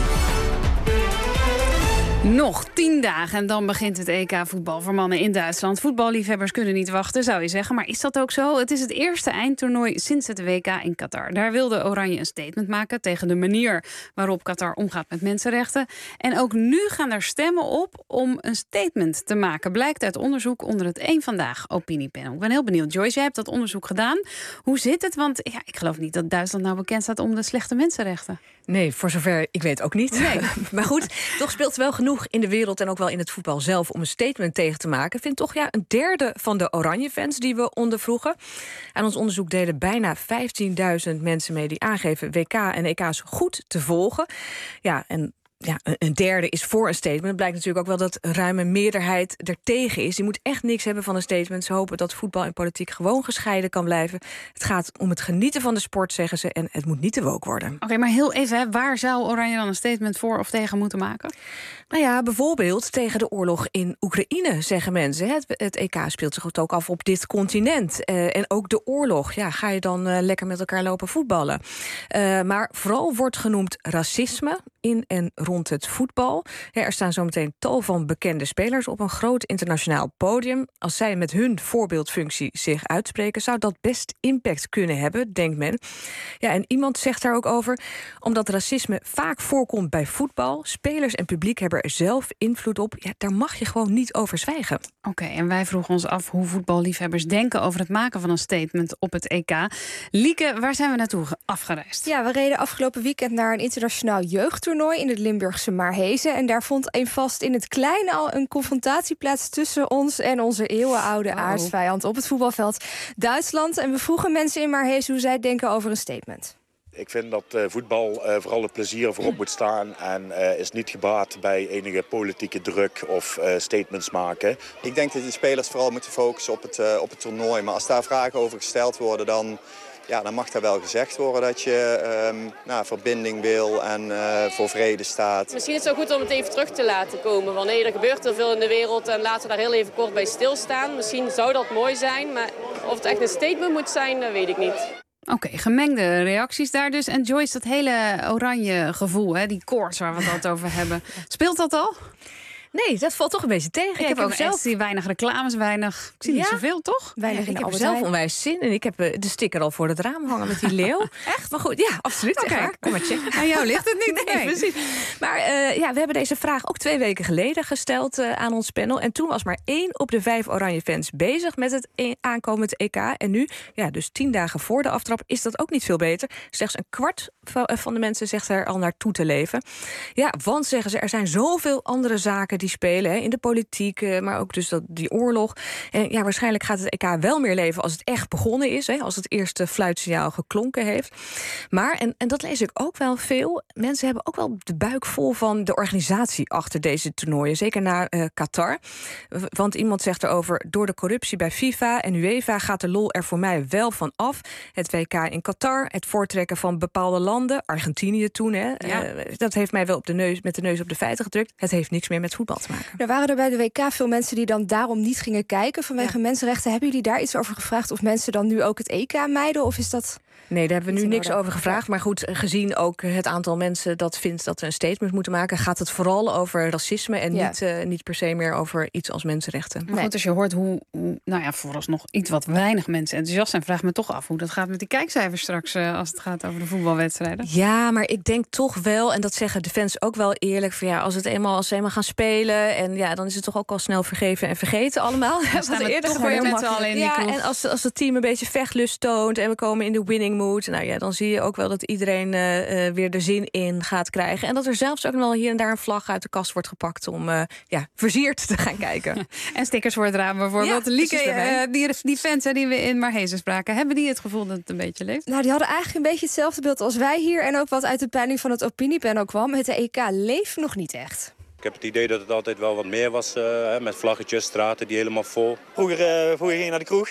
Nog 10 dagen en dan begint het EK voetbal voor mannen in Duitsland. Voetballiefhebbers kunnen niet wachten, zou je zeggen. Maar is dat ook zo? Het is het eerste eindtoernooi sinds het WK in Qatar. Daar wilde Oranje een statement maken tegen de manier waarop Qatar omgaat met mensenrechten. En ook nu gaan er stemmen op om een statement te maken. Blijkt uit onderzoek onder het 1 Vandaag opiniepanel. Ik ben heel benieuwd. Joyce, jij hebt dat onderzoek gedaan. Hoe zit het? Want ja, ik geloof niet dat Duitsland nou bekend staat om de slechte mensenrechten. Nee, voor zover ik weet ook niet. Nee. Maar goed, toch speelt het wel genoeg in de wereld en ook wel in het voetbal zelf om een statement tegen te maken. Vindt toch een derde van de Oranje-fans die we ondervroegen. Aan ons onderzoek deden bijna 15.000 mensen mee die aangeven WK en EK's goed te volgen. Ja, en een derde is voor een statement. Het blijkt natuurlijk ook wel dat ruime meerderheid er tegen is. Die moet echt niks hebben van een statement. Ze hopen dat voetbal en politiek gewoon gescheiden kan blijven. Het gaat om het genieten van de sport, zeggen ze. En het moet niet te woke worden. Oké, maar heel even, waar zou Oranje dan een statement voor of tegen moeten maken? Nou ja, bijvoorbeeld tegen de oorlog in Oekraïne, zeggen mensen. Het EK speelt zich ook af op dit continent. En ook de oorlog. Ja, ga je dan lekker met elkaar lopen voetballen? Maar vooral wordt genoemd racisme in en rond het voetbal. Ja, er staan zometeen tal van bekende spelers op een groot internationaal podium. Als zij met hun voorbeeldfunctie zich uitspreken, zou dat best impact kunnen hebben, denkt men. Ja, en iemand zegt daar ook over, omdat racisme vaak voorkomt bij voetbal, spelers en publiek hebben er zelf invloed op. Ja, daar mag je gewoon niet over zwijgen. Oké, en wij vroegen ons af hoe voetballiefhebbers denken over het maken van een statement op het EK. Lieke, waar zijn we naartoe afgereisd? Ja, we reden afgelopen weekend naar een internationaal jeugdtoernooi in het Limburgse Maarhezen. En daar vond vast in het klein al een confrontatie plaats tussen ons en onze eeuwenoude aardsvijand op het voetbalveld Duitsland. En we vroegen mensen in Maarhezen hoe zij denken over een statement. Ik vind dat voetbal vooral het plezier voorop moet staan en is niet gebaat bij enige politieke druk of statements maken. Ik denk dat de spelers vooral moeten focussen op het toernooi. Maar als daar vragen over gesteld worden, dan mag daar wel gezegd worden dat je verbinding wil en voor vrede staat. Misschien is het wel goed om het even terug te laten komen. Want er gebeurt heel veel in de wereld en laten we daar heel even kort bij stilstaan. Misschien zou dat mooi zijn, maar of het echt een statement moet zijn, dat weet ik niet. Oké, gemengde reacties daar dus. En Joyce, dat hele oranje gevoel, die koorts waar we het altijd over hebben. Speelt dat al? Nee, dat valt toch een beetje tegen. Ik heb ook zelf weinig reclames, weinig. Ik zie niet zoveel, toch? Weinig ik heb er zelf onwijs zin in. Ik heb de sticker al voor het raam hangen met die leeuw. Echt? Maar goed, ja, absoluut. Okay. Kom maar checken. Aan jou ligt het niet. Nee, precies. Maar we hebben deze vraag ook 2 weken geleden gesteld aan ons panel. En toen was maar 1 op de 5 oranje fans bezig met het aankomend EK. En nu, dus 10 dagen voor de aftrap, is dat ook niet veel beter. Slechts een kwart van de mensen zegt er al naartoe te leven. Ja, want zeggen ze, er zijn zoveel andere zaken die spelen in de politiek, maar ook dus die oorlog. En waarschijnlijk gaat het EK wel meer leven als het echt begonnen is, als het eerste fluitsignaal geklonken heeft. Maar, en dat lees ik ook wel veel, mensen hebben ook wel de buik vol van de organisatie achter deze toernooien, zeker na Qatar. Want iemand zegt erover, door de corruptie bij FIFA en UEFA gaat de lol er voor mij wel van af. Het WK in Qatar, het voortrekken van bepaalde landen, Argentinië toen, dat heeft mij wel met de neus op de feiten gedrukt. Het heeft niks meer met voetbal te maken. Er waren er bij de WK veel mensen die dan daarom niet gingen kijken vanwege mensenrechten. Hebben jullie daar iets over gevraagd of mensen dan nu ook het EK mijden? Of is dat... Nee, daar hebben we nu niks over gevraagd. Maar goed, gezien ook het aantal mensen dat vindt dat we een statement moeten maken, gaat het vooral over racisme en niet per se meer over iets als mensenrechten. Maar goed, als je hoort hoe vooralsnog iets wat weinig mensen enthousiast zijn, vraag me toch af hoe dat gaat met die kijkcijfers straks als het gaat over de voetbalwedstrijden. Ja, maar ik denk toch wel, en dat zeggen de fans ook wel eerlijk, van als ze eenmaal gaan spelen en dan is het toch ook al snel vergeven en vergeten allemaal. Dan staan we toch weer met z'n allen in die kroeg. En als het team een beetje vechtlust toont en we komen in de winning mood, dan zie je ook wel dat iedereen weer de zin in gaat krijgen. En dat er zelfs ook nog wel hier en daar een vlag uit de kast wordt gepakt om versierd te gaan kijken. En stickers voor het raam bijvoorbeeld. Lieke, die fans die we in Maarhezen spraken, hebben die het gevoel dat het een beetje leeft? Nou, die hadden eigenlijk een beetje hetzelfde beeld als wij hier en ook wat uit de peiling van het opiniepanel kwam. Het EK leeft nog niet echt. Ik heb het idee dat het altijd wel wat meer was, met vlaggetjes, straten die helemaal vol. Vroeger ging je naar de kroeg.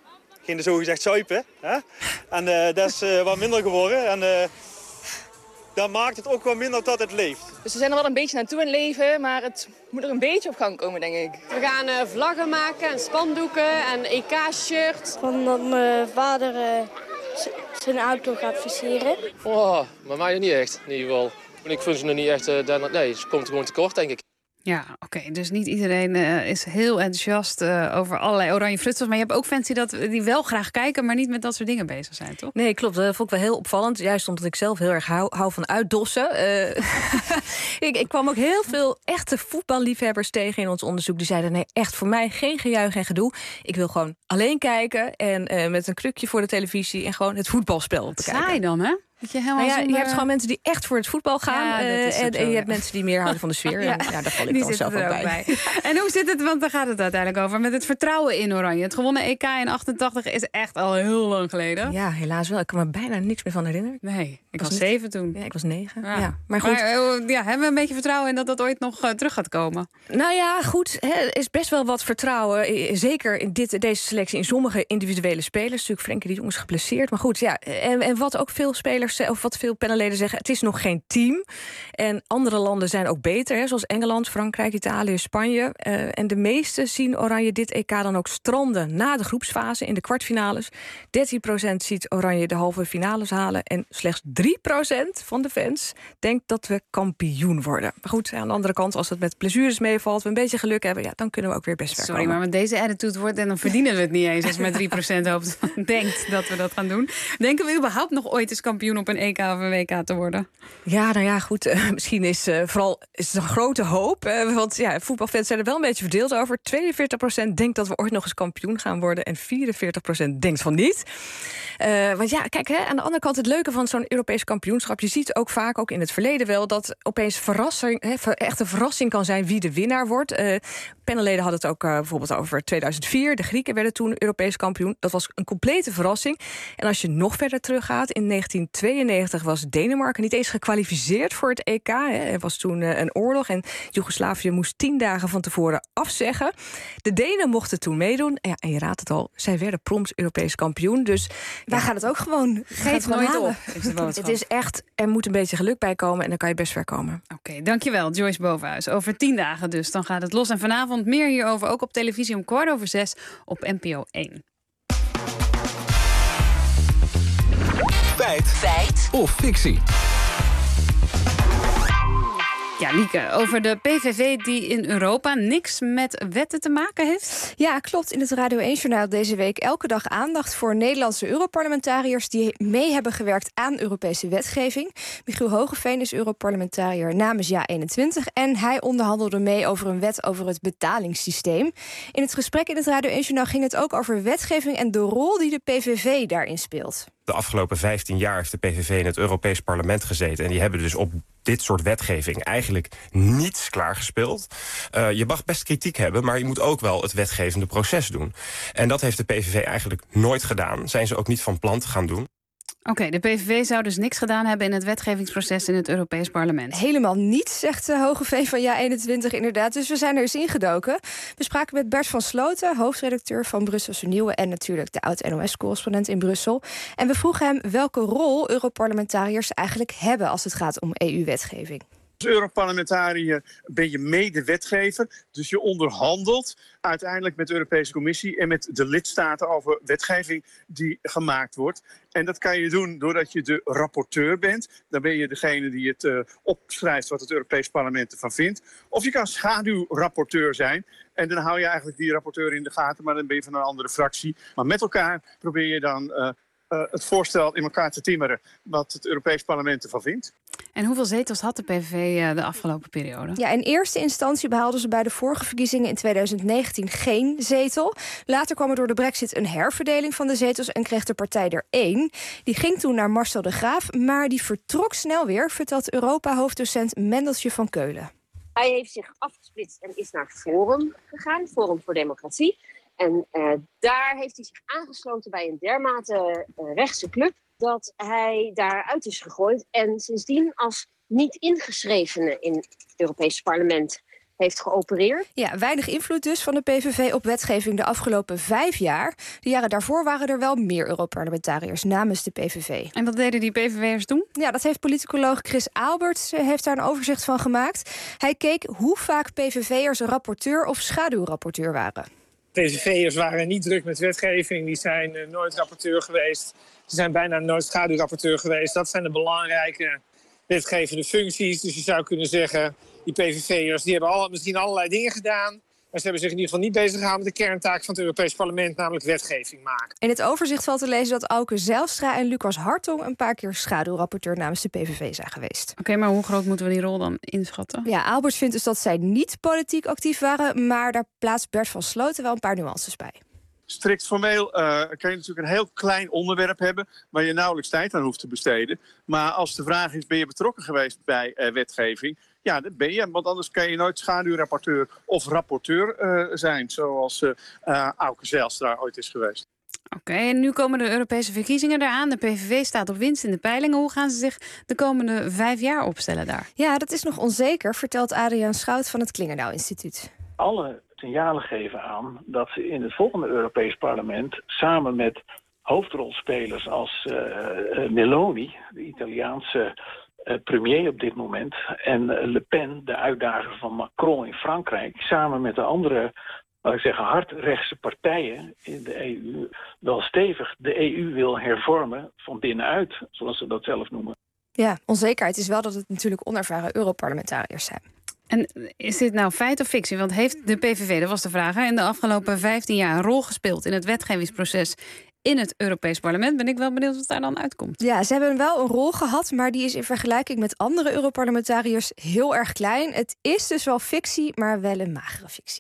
Ging er zogezegd zuipen. Hè? En dat is wat minder geworden. En dan maakt het ook wel minder dat het leeft. Dus we zijn er wel een beetje naartoe in leven, maar het moet er een beetje op gang komen, denk ik. We gaan vlaggen maken en spandoeken en EK-shirt. Van dat mijn vader zijn auto gaat versieren. Oh, maar mij niet echt, in ieder geval. Ik vind ze nog niet echt... nee, ze komt gewoon tekort, denk ik. Ja, oké. Dus niet iedereen is heel enthousiast over allerlei oranje frutsels. Maar je hebt ook fans die wel graag kijken, maar niet met dat soort dingen bezig zijn, toch? Nee, klopt. Dat vond ik wel heel opvallend. Juist omdat ik zelf heel erg hou van uitdossen. Ik kwam ook heel veel echte voetballiefhebbers tegen in ons onderzoek. Die zeiden, nee, echt voor mij geen gejuich en gedoe. Ik wil gewoon alleen kijken en met een krukje voor de televisie en gewoon het voetbalspel bekijken. Saai dan, hè? Je hebt gewoon mensen die echt voor het voetbal gaan. En je hebt mensen die meer houden van de sfeer. Ja, daar val ik dan zelf ook bij. En hoe zit het, want daar gaat het uiteindelijk over, met het vertrouwen in Oranje. Het gewonnen EK in 88 is echt al heel lang geleden. Ja, helaas wel. Ik kan me bijna niks meer van herinneren. Nee, ik was 7 toen. Ja, ik was 9. Ja. Maar goed. Hebben we een beetje vertrouwen in dat dat ooit nog terug gaat komen? Nou ja, goed. Er is best wel wat vertrouwen. Zeker in deze selectie in sommige individuele spelers. Natuurlijk Frenkie de Jong is geblesseerd. Maar goed, ja. En wat ook veel spelers of wat veel panelleden zeggen, het is nog geen team. En andere landen zijn ook beter, hè, zoals Engeland, Frankrijk, Italië, Spanje. En de meesten zien Oranje dit EK dan ook stranden na de groepsfase in de kwartfinales. 13% ziet Oranje de halve finales halen. En slechts 3% van de fans denkt dat we kampioen worden. Maar goed, aan de andere kant, als het met blessures meevalt, we een beetje geluk hebben, ja, dan kunnen we ook weer best ver komen. Sorry, maar met deze attitude wordt en dan verdienen we het niet eens als met 3% hoopt denkt dat we dat gaan doen. Denken we überhaupt nog ooit eens kampioen op een EK of een WK te worden? Ja, nou ja, goed. Misschien is het een grote hoop. Want ja, voetbalfans zijn er wel een beetje verdeeld over. 42% denkt dat we ooit nog eens kampioen gaan worden. En 44% denkt van niet. Want ja, kijk, aan de andere kant het leuke van zo'n Europees kampioenschap. Je ziet ook vaak, ook in het verleden wel, dat opeens echt een verrassing kan zijn wie de winnaar wordt. Panelleden hadden het ook bijvoorbeeld over 2004. De Grieken werden toen Europees kampioen. Dat was een complete verrassing. En als je nog verder teruggaat, in 1992 was Denemarken niet eens gekwalificeerd voor het EK. Er was toen een oorlog en Joegoslavië moest 10 dagen van tevoren afzeggen. De Denen mochten toen meedoen. Ja, en je raadt het al, zij werden prompt Europees kampioen. Dus daar gaat het ook gewoon. Geef nooit op. Het is echt, er moet een beetje geluk bij komen en dan kan je best ver komen. Oké, dankjewel Joyce Bovenhuis. Over 10 dagen dus, dan gaat het los. En vanavond meer hierover, ook op televisie om 5:15 op NPO 1. Feit of fictie? Ja, Lieke, over de PVV die in Europa niks met wetten te maken heeft? Ja, klopt. In het Radio 1-journaal deze week elke dag aandacht voor Nederlandse Europarlementariërs die mee hebben gewerkt aan Europese wetgeving. Michiel Hogeveen is Europarlementariër namens JA21 en hij onderhandelde mee over een wet over het betalingssysteem. In het gesprek in het Radio 1-journaal ging het ook over wetgeving en de rol die de PVV daarin speelt. De afgelopen 15 jaar heeft de PVV in het Europees Parlement gezeten. En die hebben dus op dit soort wetgeving eigenlijk niets klaargespeeld. Je mag best kritiek hebben, maar je moet ook wel het wetgevende proces doen. En dat heeft de PVV eigenlijk nooit gedaan. Zijn ze ook niet van plan te gaan doen. Oké, de PVV zou dus niks gedaan hebben in het wetgevingsproces in het Europees Parlement. Helemaal niets, zegt Hogeveen van JA21 inderdaad. Dus we zijn er eens ingedoken. We spraken met Bert van Sloten, hoofdredacteur van Brusselse Nieuwe en natuurlijk de oud-NOS-correspondent in Brussel. En we vroegen hem welke rol Europarlementariërs eigenlijk hebben als het gaat om EU-wetgeving. Als Europarlementariër ben je medewetgever, dus je onderhandelt uiteindelijk met de Europese Commissie en met de lidstaten over wetgeving die gemaakt wordt. En dat kan je doen doordat je de rapporteur bent. Dan ben je degene die het opschrijft wat het Europees Parlement ervan vindt. Of je kan schaduwrapporteur zijn. En dan hou je eigenlijk die rapporteur in de gaten, maar dan ben je van een andere fractie. Maar met elkaar probeer je dan het voorstel in elkaar te timmeren wat het Europees Parlement ervan vindt. En hoeveel zetels had de PVV de afgelopen periode? Ja, in eerste instantie behaalden ze bij de vorige verkiezingen in 2019 geen zetel. Later kwam er door de Brexit een herverdeling van de zetels en kreeg de partij er 1. Die ging toen naar Marcel de Graaf, maar die vertrok snel weer, vertelt Europa-hoofddocent Mendeltje van Keulen. Hij heeft zich afgesplitst en is naar Forum gegaan, Forum voor Democratie. En daar heeft hij zich aangesloten bij een dermate rechtse club dat hij daaruit is gegooid. En sindsdien als niet ingeschrevene in het Europese parlement heeft geopereerd. Ja, weinig invloed dus van de PVV op wetgeving de afgelopen 5 jaar. De jaren daarvoor waren er wel meer Europarlementariërs namens de PVV. En wat deden die PVV'ers toen? Ja, dat heeft politicoloog Chris Alberts heeft daar een overzicht van gemaakt. Hij keek hoe vaak PVV'ers rapporteur of schaduwrapporteur waren. PVV'ers waren niet druk met wetgeving. Die zijn nooit rapporteur geweest. Ze zijn bijna nooit schaduwrapporteur geweest. Dat zijn de belangrijke wetgevende functies. Dus je zou kunnen zeggen, die PVV'ers die hebben misschien allerlei dingen gedaan. Maar ze hebben zich in ieder geval niet bezig gehouden met de kerntaak van het Europees Parlement, namelijk wetgeving maken. In het overzicht valt te lezen dat Auke Zijlstra en Lucas Hartong een paar keer schaduwrapporteur namens de PVV zijn geweest. Oké, maar hoe groot moeten we die rol dan inschatten? Ja, Alberts vindt dus dat zij niet politiek actief waren, maar daar plaatst Bert van Sloten wel een paar nuances bij. Strikt formeel kan je natuurlijk een heel klein onderwerp hebben waar je nauwelijks tijd aan hoeft te besteden. Maar als de vraag is, ben je betrokken geweest bij wetgeving? Ja, dat ben je, want anders kan je nooit schaduwrapporteur of rapporteur zijn, zoals Auke Zijlstra ooit is geweest. Oké, en nu komen de Europese verkiezingen eraan. De PVV staat op winst in de peilingen. Hoe gaan ze zich de komende 5 jaar opstellen daar? Ja, dat is nog onzeker, vertelt Adriaan Schout van het Klingendaal Instituut. Alle signalen geven aan dat ze in het volgende Europees Parlement samen met hoofdrolspelers als Meloni, de Italiaanse premier op dit moment, en Le Pen, de uitdager van Macron in Frankrijk, samen met de andere, laat ik zeggen, hardrechtse partijen in de EU, wel stevig de EU wil hervormen van binnenuit, zoals ze dat zelf noemen. Ja, onzekerheid is wel dat het natuurlijk onervaren Europarlementariërs zijn. En is dit nou feit of fictie? Want heeft de PVV, dat was de vraag, in de afgelopen 15 jaar een rol gespeeld in het wetgevingsproces in het Europees Parlement? Ben ik wel benieuwd wat daar dan uitkomt. Ja, ze hebben wel een rol gehad, maar die is in vergelijking met andere Europarlementariërs heel erg klein. Het is dus wel fictie, maar wel een magere fictie.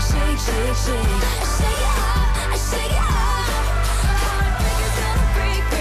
Shake it off.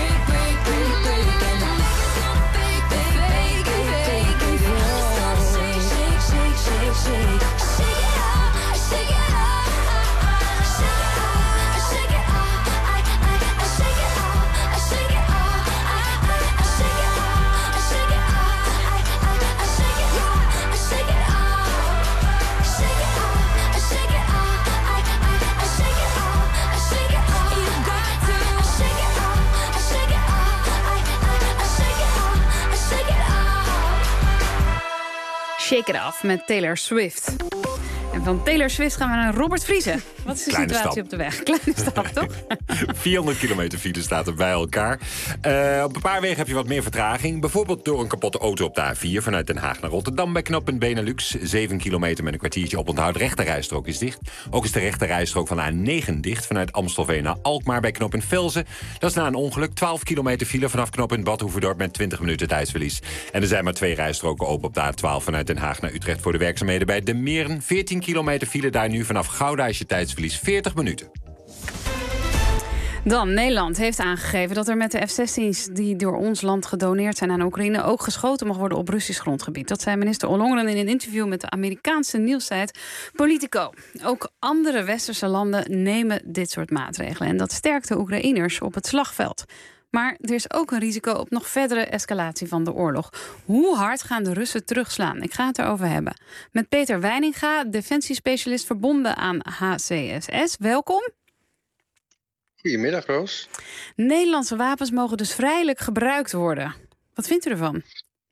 Shake It Off met Taylor Swift. En van Taylor Swift gaan we naar Robert Vriezen. Wat is de situatie op de weg? Kleine stap, toch? 400 kilometer file staat er bij elkaar. Op een paar wegen heb je wat meer vertraging. Bijvoorbeeld door een kapotte auto op de A4 vanuit Den Haag naar Rotterdam bij knooppunt Benelux. 7 kilometer met een kwartiertje oponthoud. De rechterrijstrook is dicht. Ook is de rechterrijstrook van de A9 dicht vanuit Amstelveen naar Alkmaar bij knooppunt Velzen. Dat is na een ongeluk. 12 kilometer file vanaf knooppunt Badhoevedorp met 20 minuten tijdsverlies. En er zijn maar 2 rijstroken open op de A12 vanuit Den Haag naar Utrecht voor de werkzaamheden bij De Meren. 14 kilometer file daar nu vanaf Gouda is je tijdsverlies 40 minuten. Dan, Nederland heeft aangegeven dat er met de F-16's... die door ons land gedoneerd zijn aan Oekraïne... ook geschoten mag worden op Russisch grondgebied. Dat zei minister Ollongren in een interview met de Amerikaanse nieuwssite Politico. Ook andere westerse landen nemen dit soort maatregelen. En dat sterkt de Oekraïners op het slagveld. Maar er is ook een risico op nog verdere escalatie van de oorlog. Hoe hard gaan de Russen terugslaan? Ik ga het erover hebben. Met Peter Wijninga, defensiespecialist verbonden aan HCSS. Welkom. Goedemiddag, Roos. Nederlandse wapens mogen dus vrijelijk gebruikt worden. Wat vindt u ervan?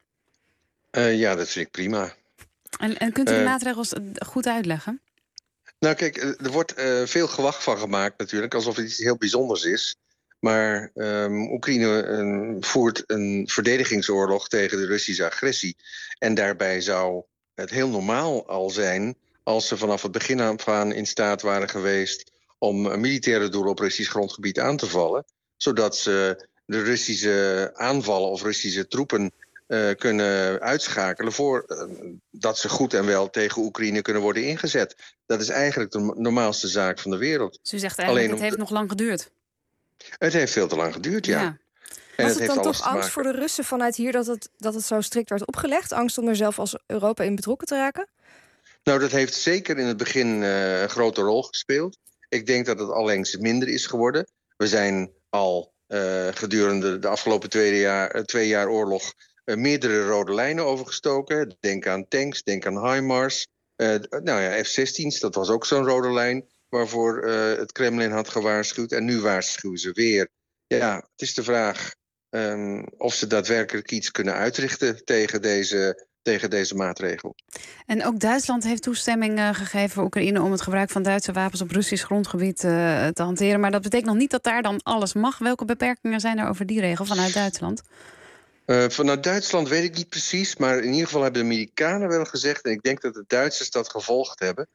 Ja, dat vind ik prima. En kunt u de maatregels goed uitleggen? Nou kijk, er wordt veel gewag van gemaakt natuurlijk, alsof het iets heel bijzonders is. Maar Oekraïne voert een verdedigingsoorlog tegen de Russische agressie. En daarbij zou het heel normaal al zijn als ze vanaf het begin af aan in staat waren geweest om militaire doelen op Russisch grondgebied aan te vallen. Zodat ze de Russische aanvallen of Russische troepen kunnen uitschakelen voordat ze goed en wel tegen Oekraïne kunnen worden ingezet. Dat is eigenlijk de normaalste zaak van de wereld. Dus u zegt eigenlijk, het heeft nog lang geduurd. Het heeft veel te lang geduurd, ja. En Was het dan toch angst voor de Russen vanuit hier dat het zo strikt werd opgelegd? Angst om er zelf als Europa in betrokken te raken? Nou, dat heeft zeker in het begin een grote rol gespeeld. Ik denk dat het allengs minder is geworden. We zijn al gedurende de afgelopen 2 jaar oorlog meerdere rode lijnen overgestoken. Denk aan tanks, denk aan HIMARS. F-16's, dat was ook zo'n rode lijn waarvoor het Kremlin had gewaarschuwd. En nu waarschuwen ze weer. Ja, het is de vraag of ze daadwerkelijk iets kunnen uitrichten tegen deze maatregel. En ook Duitsland heeft toestemming gegeven voor Oekraïne om het gebruik van Duitse wapens op Russisch grondgebied te hanteren. Maar dat betekent nog niet dat daar dan alles mag. Welke beperkingen zijn er over die regel vanuit Duitsland? Vanuit Duitsland weet ik niet precies, maar in ieder geval hebben de Amerikanen wel gezegd, en ik denk dat de Duitsers dat gevolgd hebben,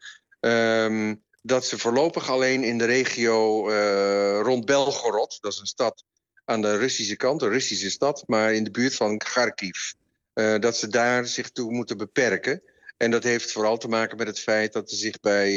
dat ze voorlopig alleen in de regio rond Belgorod, dat is een stad aan de Russische kant, een Russische stad, maar in de buurt van Kharkiv, dat ze daar zich toe moeten beperken. En dat heeft vooral te maken met het feit dat ze zich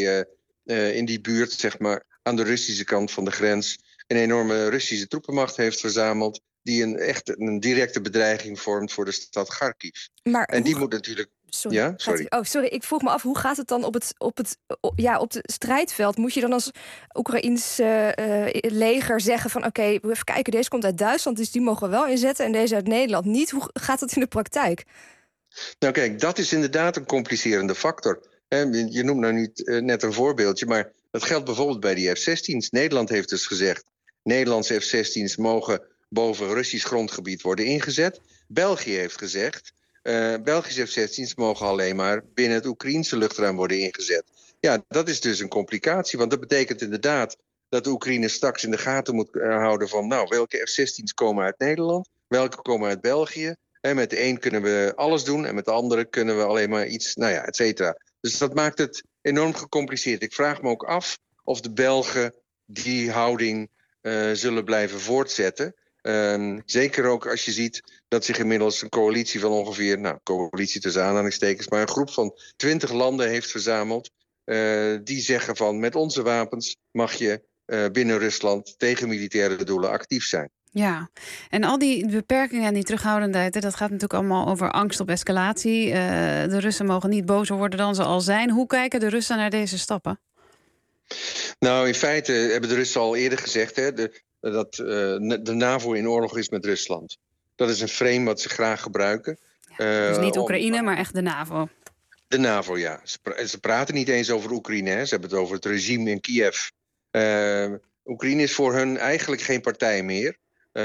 in die buurt, zeg maar, aan de Russische kant van de grens een enorme Russische troepenmacht heeft verzameld die echt een directe bedreiging vormt voor de stad Kharkiv. Maar die moet natuurlijk... Sorry. Ja, sorry. Sorry, ik vroeg me af, hoe gaat het dan op het strijdveld? Moet je dan als Oekraïns leger zeggen van oké, even kijken, deze komt uit Duitsland, dus die mogen we wel inzetten en deze uit Nederland niet. Hoe gaat dat in de praktijk? Nou kijk, dat is inderdaad een complicerende factor. Je noemt nou niet net een voorbeeldje, maar dat geldt bijvoorbeeld bij die F-16's. Nederland heeft dus gezegd, Nederlandse F-16's mogen boven Russisch grondgebied worden ingezet. België heeft gezegd, Belgische F-16's mogen alleen maar binnen het Oekraïense luchtruim worden ingezet. Ja, dat is dus een complicatie, want dat betekent inderdaad dat de Oekraïne straks in de gaten moet houden van welke F-16's komen uit Nederland, welke komen uit België. En met de een kunnen we alles doen en met de andere kunnen we alleen maar iets, et cetera. Dus dat maakt het enorm gecompliceerd. Ik vraag me ook af of de Belgen die houding zullen blijven voortzetten. Zeker ook als je ziet dat zich inmiddels een coalitie van ongeveer, coalitie tussen aanhalingstekens, maar een groep van 20 landen heeft verzameld. Die zeggen van met onze wapens mag je binnen Rusland tegen militaire doelen actief zijn. Ja, en al die beperkingen en die terughoudendheid, dat gaat natuurlijk allemaal over angst op escalatie. De Russen mogen niet bozer worden dan ze al zijn. Hoe kijken de Russen naar deze stappen? Nou, in feite hebben de Russen al eerder gezegd dat de NAVO in oorlog is met Rusland. Dat is een frame wat ze graag gebruiken. Dus niet Oekraïne, maar echt de NAVO. De NAVO, ja. Ze praten niet eens over Oekraïne. Hè. Ze hebben het over het regime in Kiev. Oekraïne is voor hun eigenlijk geen partij meer.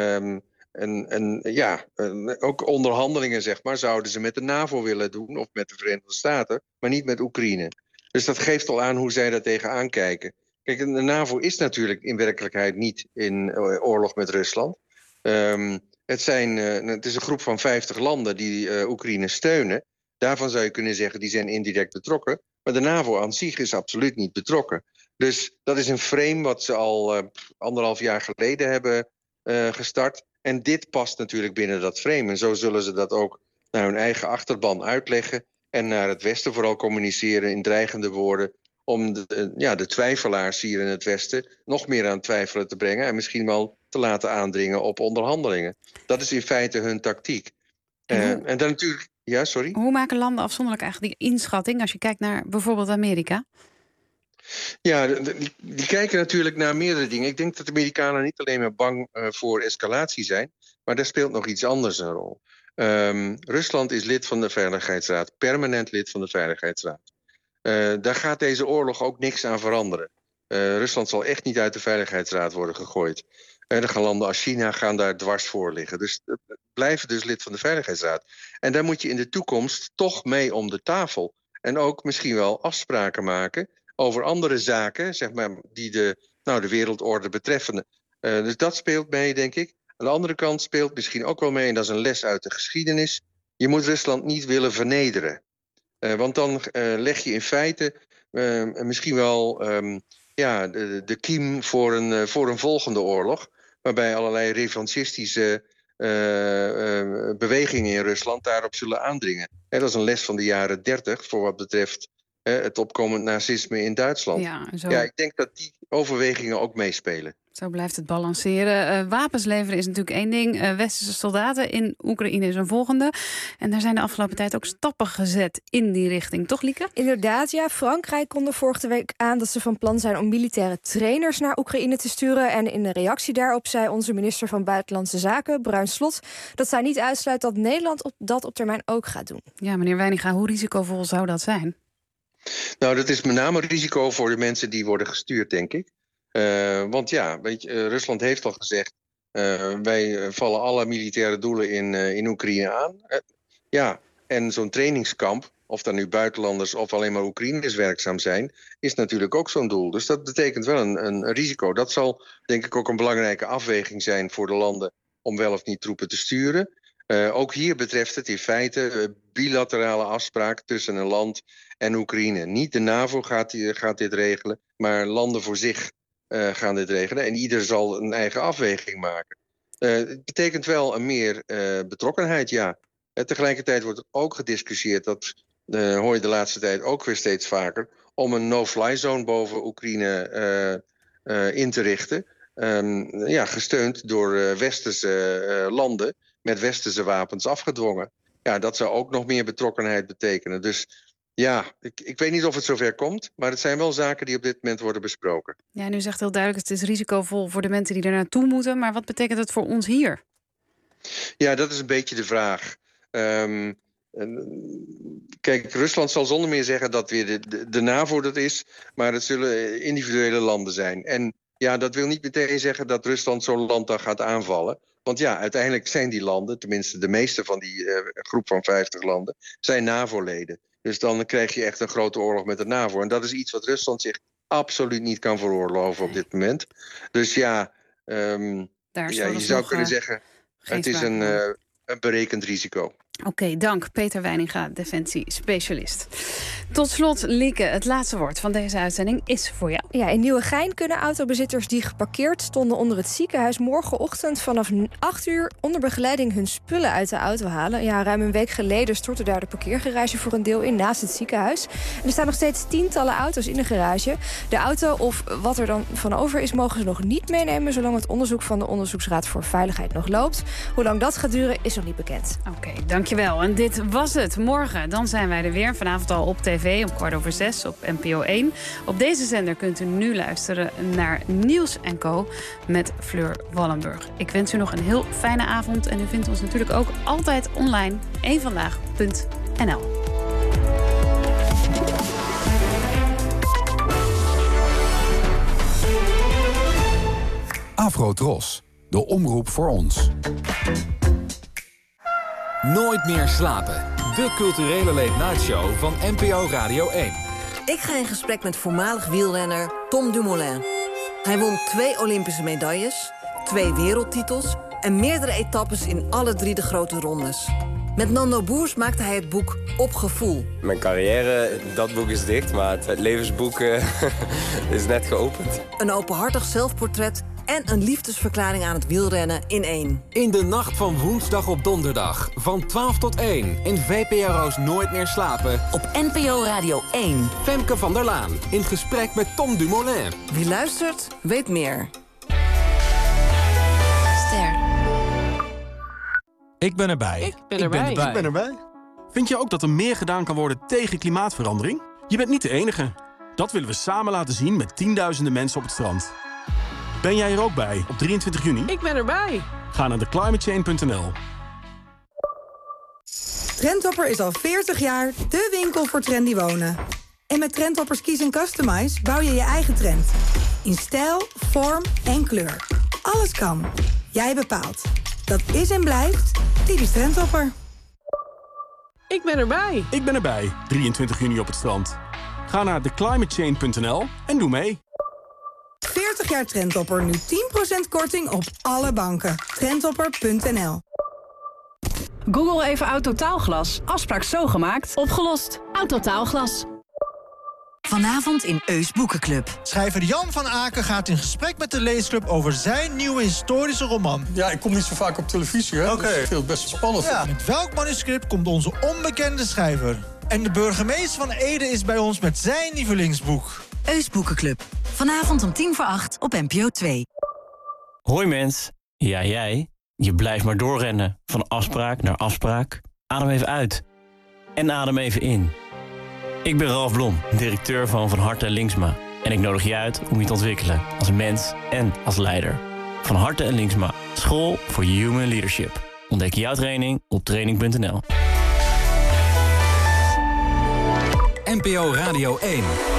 Ook onderhandelingen, zeg maar, zouden ze met de NAVO willen doen, of met de Verenigde Staten, maar niet met Oekraïne. Dus dat geeft al aan hoe zij daar tegenaan kijken. Kijk, de NAVO is natuurlijk in werkelijkheid niet in oorlog met Rusland. Het is een groep van 50 landen die Oekraïne steunen. Daarvan zou je kunnen zeggen, die zijn indirect betrokken. Maar de NAVO aan zich is absoluut niet betrokken. Dus dat is een frame wat ze al 1,5 jaar geleden hebben gestart. En dit past natuurlijk binnen dat frame. En zo zullen ze dat ook naar hun eigen achterban uitleggen. En naar het Westen vooral communiceren in dreigende woorden. Om de twijfelaars hier in het Westen nog meer aan het twijfelen te brengen. En misschien wel te laten aandringen op onderhandelingen. Dat is in feite hun tactiek. En dan natuurlijk... Ja, sorry? Hoe maken landen afzonderlijk eigenlijk die inschatting als je kijkt naar bijvoorbeeld Amerika? Ja, die kijken natuurlijk naar meerdere dingen. Ik denk dat de Amerikanen niet alleen maar bang voor escalatie zijn, maar daar speelt nog iets anders een rol. Rusland is lid van de Veiligheidsraad, permanent lid van de Veiligheidsraad. Daar gaat deze oorlog ook niks aan veranderen. Rusland zal echt niet uit de Veiligheidsraad worden gegooid. De gaan landen als China gaan daar dwars voor liggen. Dus blijven dus lid van de Veiligheidsraad. En daar moet je in de toekomst toch mee om de tafel. En ook misschien wel afspraken maken over andere zaken, zeg maar, die de wereldorde betreffen. Dus dat speelt mee, denk ik. Aan de andere kant speelt misschien ook wel mee, en dat is een les uit de geschiedenis. Je moet Rusland niet willen vernederen. Want dan leg je in feite misschien wel de kiem voor een volgende oorlog, waarbij allerlei revanchistische bewegingen in Rusland daarop zullen aandringen. Dat is een les van de jaren 30 voor wat betreft het opkomend nazisme in Duitsland. Ja, ik denk dat die overwegingen ook meespelen. Zo blijft het balanceren. Wapens leveren is natuurlijk één ding. Westerse soldaten in Oekraïne is een volgende. En daar zijn de afgelopen tijd ook stappen gezet in die richting. Toch, Lieke? Inderdaad, ja. Frankrijk kondigde vorige week aan dat ze van plan zijn om militaire trainers naar Oekraïne te sturen. En in de reactie daarop zei onze minister van Buitenlandse Zaken, Bruin Slot, dat zij niet uitsluit dat Nederland dat op termijn ook gaat doen. Ja, meneer Wijninga, hoe risicovol zou dat zijn? Nou, dat is met name risico voor de mensen die worden gestuurd, denk ik. Want ja, weet je, Rusland heeft al gezegd, wij vallen alle militaire doelen in Oekraïne aan. En zo'n trainingskamp, of daar nu buitenlanders of alleen maar Oekraïners werkzaam zijn, is natuurlijk ook zo'n doel. Dus dat betekent wel een risico. Dat zal denk ik ook een belangrijke afweging zijn voor de landen om wel of niet troepen te sturen. Ook hier betreft het in feite bilaterale afspraak tussen een land en Oekraïne. Niet de NAVO gaat dit regelen, maar landen voor zich gaan dit regelen. En ieder zal een eigen afweging maken. Het betekent wel een meer betrokkenheid, ja. Tegelijkertijd wordt er ook gediscussieerd, dat hoor je de laatste tijd ook weer steeds vaker, om een no-fly zone boven Oekraïne in te richten. Gesteund door westerse landen met westerse wapens afgedwongen. Ja, dat zou ook nog meer betrokkenheid betekenen. Dus ja, ik weet niet of het zover komt, maar het zijn wel zaken die op dit moment worden besproken. Ja, en u zegt heel duidelijk, het is risicovol voor de mensen die er naartoe moeten. Maar wat betekent het voor ons hier? Ja, dat is een beetje de vraag. Kijk, Rusland zal zonder meer zeggen dat weer de NAVO dat is, maar het zullen individuele landen zijn. En ja, dat wil niet meteen zeggen dat Rusland zo'n land dan gaat aanvallen. Want ja, uiteindelijk zijn die landen, tenminste de meeste van die groep van 50 landen, zijn NAVO-leden. Dus dan krijg je echt een grote oorlog met de NAVO. En dat is iets wat Rusland zich absoluut niet kan veroorloven op dit moment. Dus ja, je zou kunnen zeggen, het is een berekend risico. Oké, dank Peter Weininga, defensiespecialist. Tot slot, Lieke, het laatste woord van deze uitzending is voor jou. Ja, in Nieuwegein kunnen autobezitters die geparkeerd stonden onder het ziekenhuis morgenochtend vanaf 8 uur onder begeleiding hun spullen uit de auto halen. Ja, ruim een week geleden stortte daar de parkeergarage voor een deel in naast het ziekenhuis. En er staan nog steeds tientallen auto's in de garage. De auto of wat er dan van over is, mogen ze nog niet meenemen zolang het onderzoek van de Onderzoeksraad voor Veiligheid nog loopt. Hoe lang dat gaat duren is nog niet bekend. Oké, dankjewel. En dit was het. Morgen dan zijn wij er weer. Vanavond al op tv om 5:15 op NPO 1. Op deze zender kunt u nu luisteren naar Nieuws & Co. met Fleur Wallenburg. Ik wens u nog een heel fijne avond. En u vindt ons natuurlijk ook altijd online. eenvandaag.nl. Afro-Tros, de omroep voor ons. Nooit meer slapen. De culturele late-night show van NPO Radio 1. Ik ga in gesprek met voormalig wielrenner Tom Dumoulin. Hij won 2 Olympische medailles, 2 wereldtitels en meerdere etappes in alle 3 de grote rondes. Met Nando Boers maakte hij het boek Op Gevoel. Mijn carrière, dat boek is dicht, maar het levensboek is net geopend. Een openhartig zelfportret en een liefdesverklaring aan het wielrennen in 1. In de nacht van woensdag op donderdag, van 12 tot 1... in VPRO's Nooit meer slapen. Op NPO Radio 1. Femke van der Laan, in gesprek met Tom Dumoulin. Wie luistert, weet meer. Ster. Ik ben erbij. Ik ben erbij. Vind je ook dat er meer gedaan kan worden tegen klimaatverandering? Je bent niet de enige. Dat willen we samen laten zien met tienduizenden mensen op het strand. Ben jij er ook bij op 23 juni? Ik ben erbij. Ga naar theclimatechange.nl. Trendtopper is al 40 jaar de winkel voor trendy wonen. En met Trendtoppers Kies en Customize bouw je je eigen trend. In stijl, vorm en kleur. Alles kan. Jij bepaalt. Dat is en blijft typisch Trendtopper. Ik ben erbij. Ik ben erbij, 23 juni op het strand. Ga naar theclimatechange.nl en doe mee. 40 jaar Trendtopper, nu 10% korting op alle banken. Trendtopper.nl. Google even Autotaalglas. Afspraak zo gemaakt. Opgelost. Autotaalglas. Vanavond in Eus Boekenclub. Schrijver Jan van Aken gaat in gesprek met de leesclub over zijn nieuwe historische roman. Ja, ik kom niet zo vaak op televisie, hè? Oké. Dus ik vind het best spannend. Ja. Met welk manuscript komt onze onbekende schrijver? En de burgemeester van Ede is bij ons met zijn lievelingsboek. Eus Boekenclub. Vanavond om 7:50 op NPO 2. Hoi mens. Ja, jij. Je blijft maar doorrennen. Van afspraak naar afspraak. Adem even uit. En adem even in. Ik ben Ralf Blom, directeur van Harte Linksma. En ik nodig je uit om je te ontwikkelen als mens en als leider. Van Harte Linksma. School voor Human Leadership. Ontdek jouw training op training.nl. NPO Radio 1.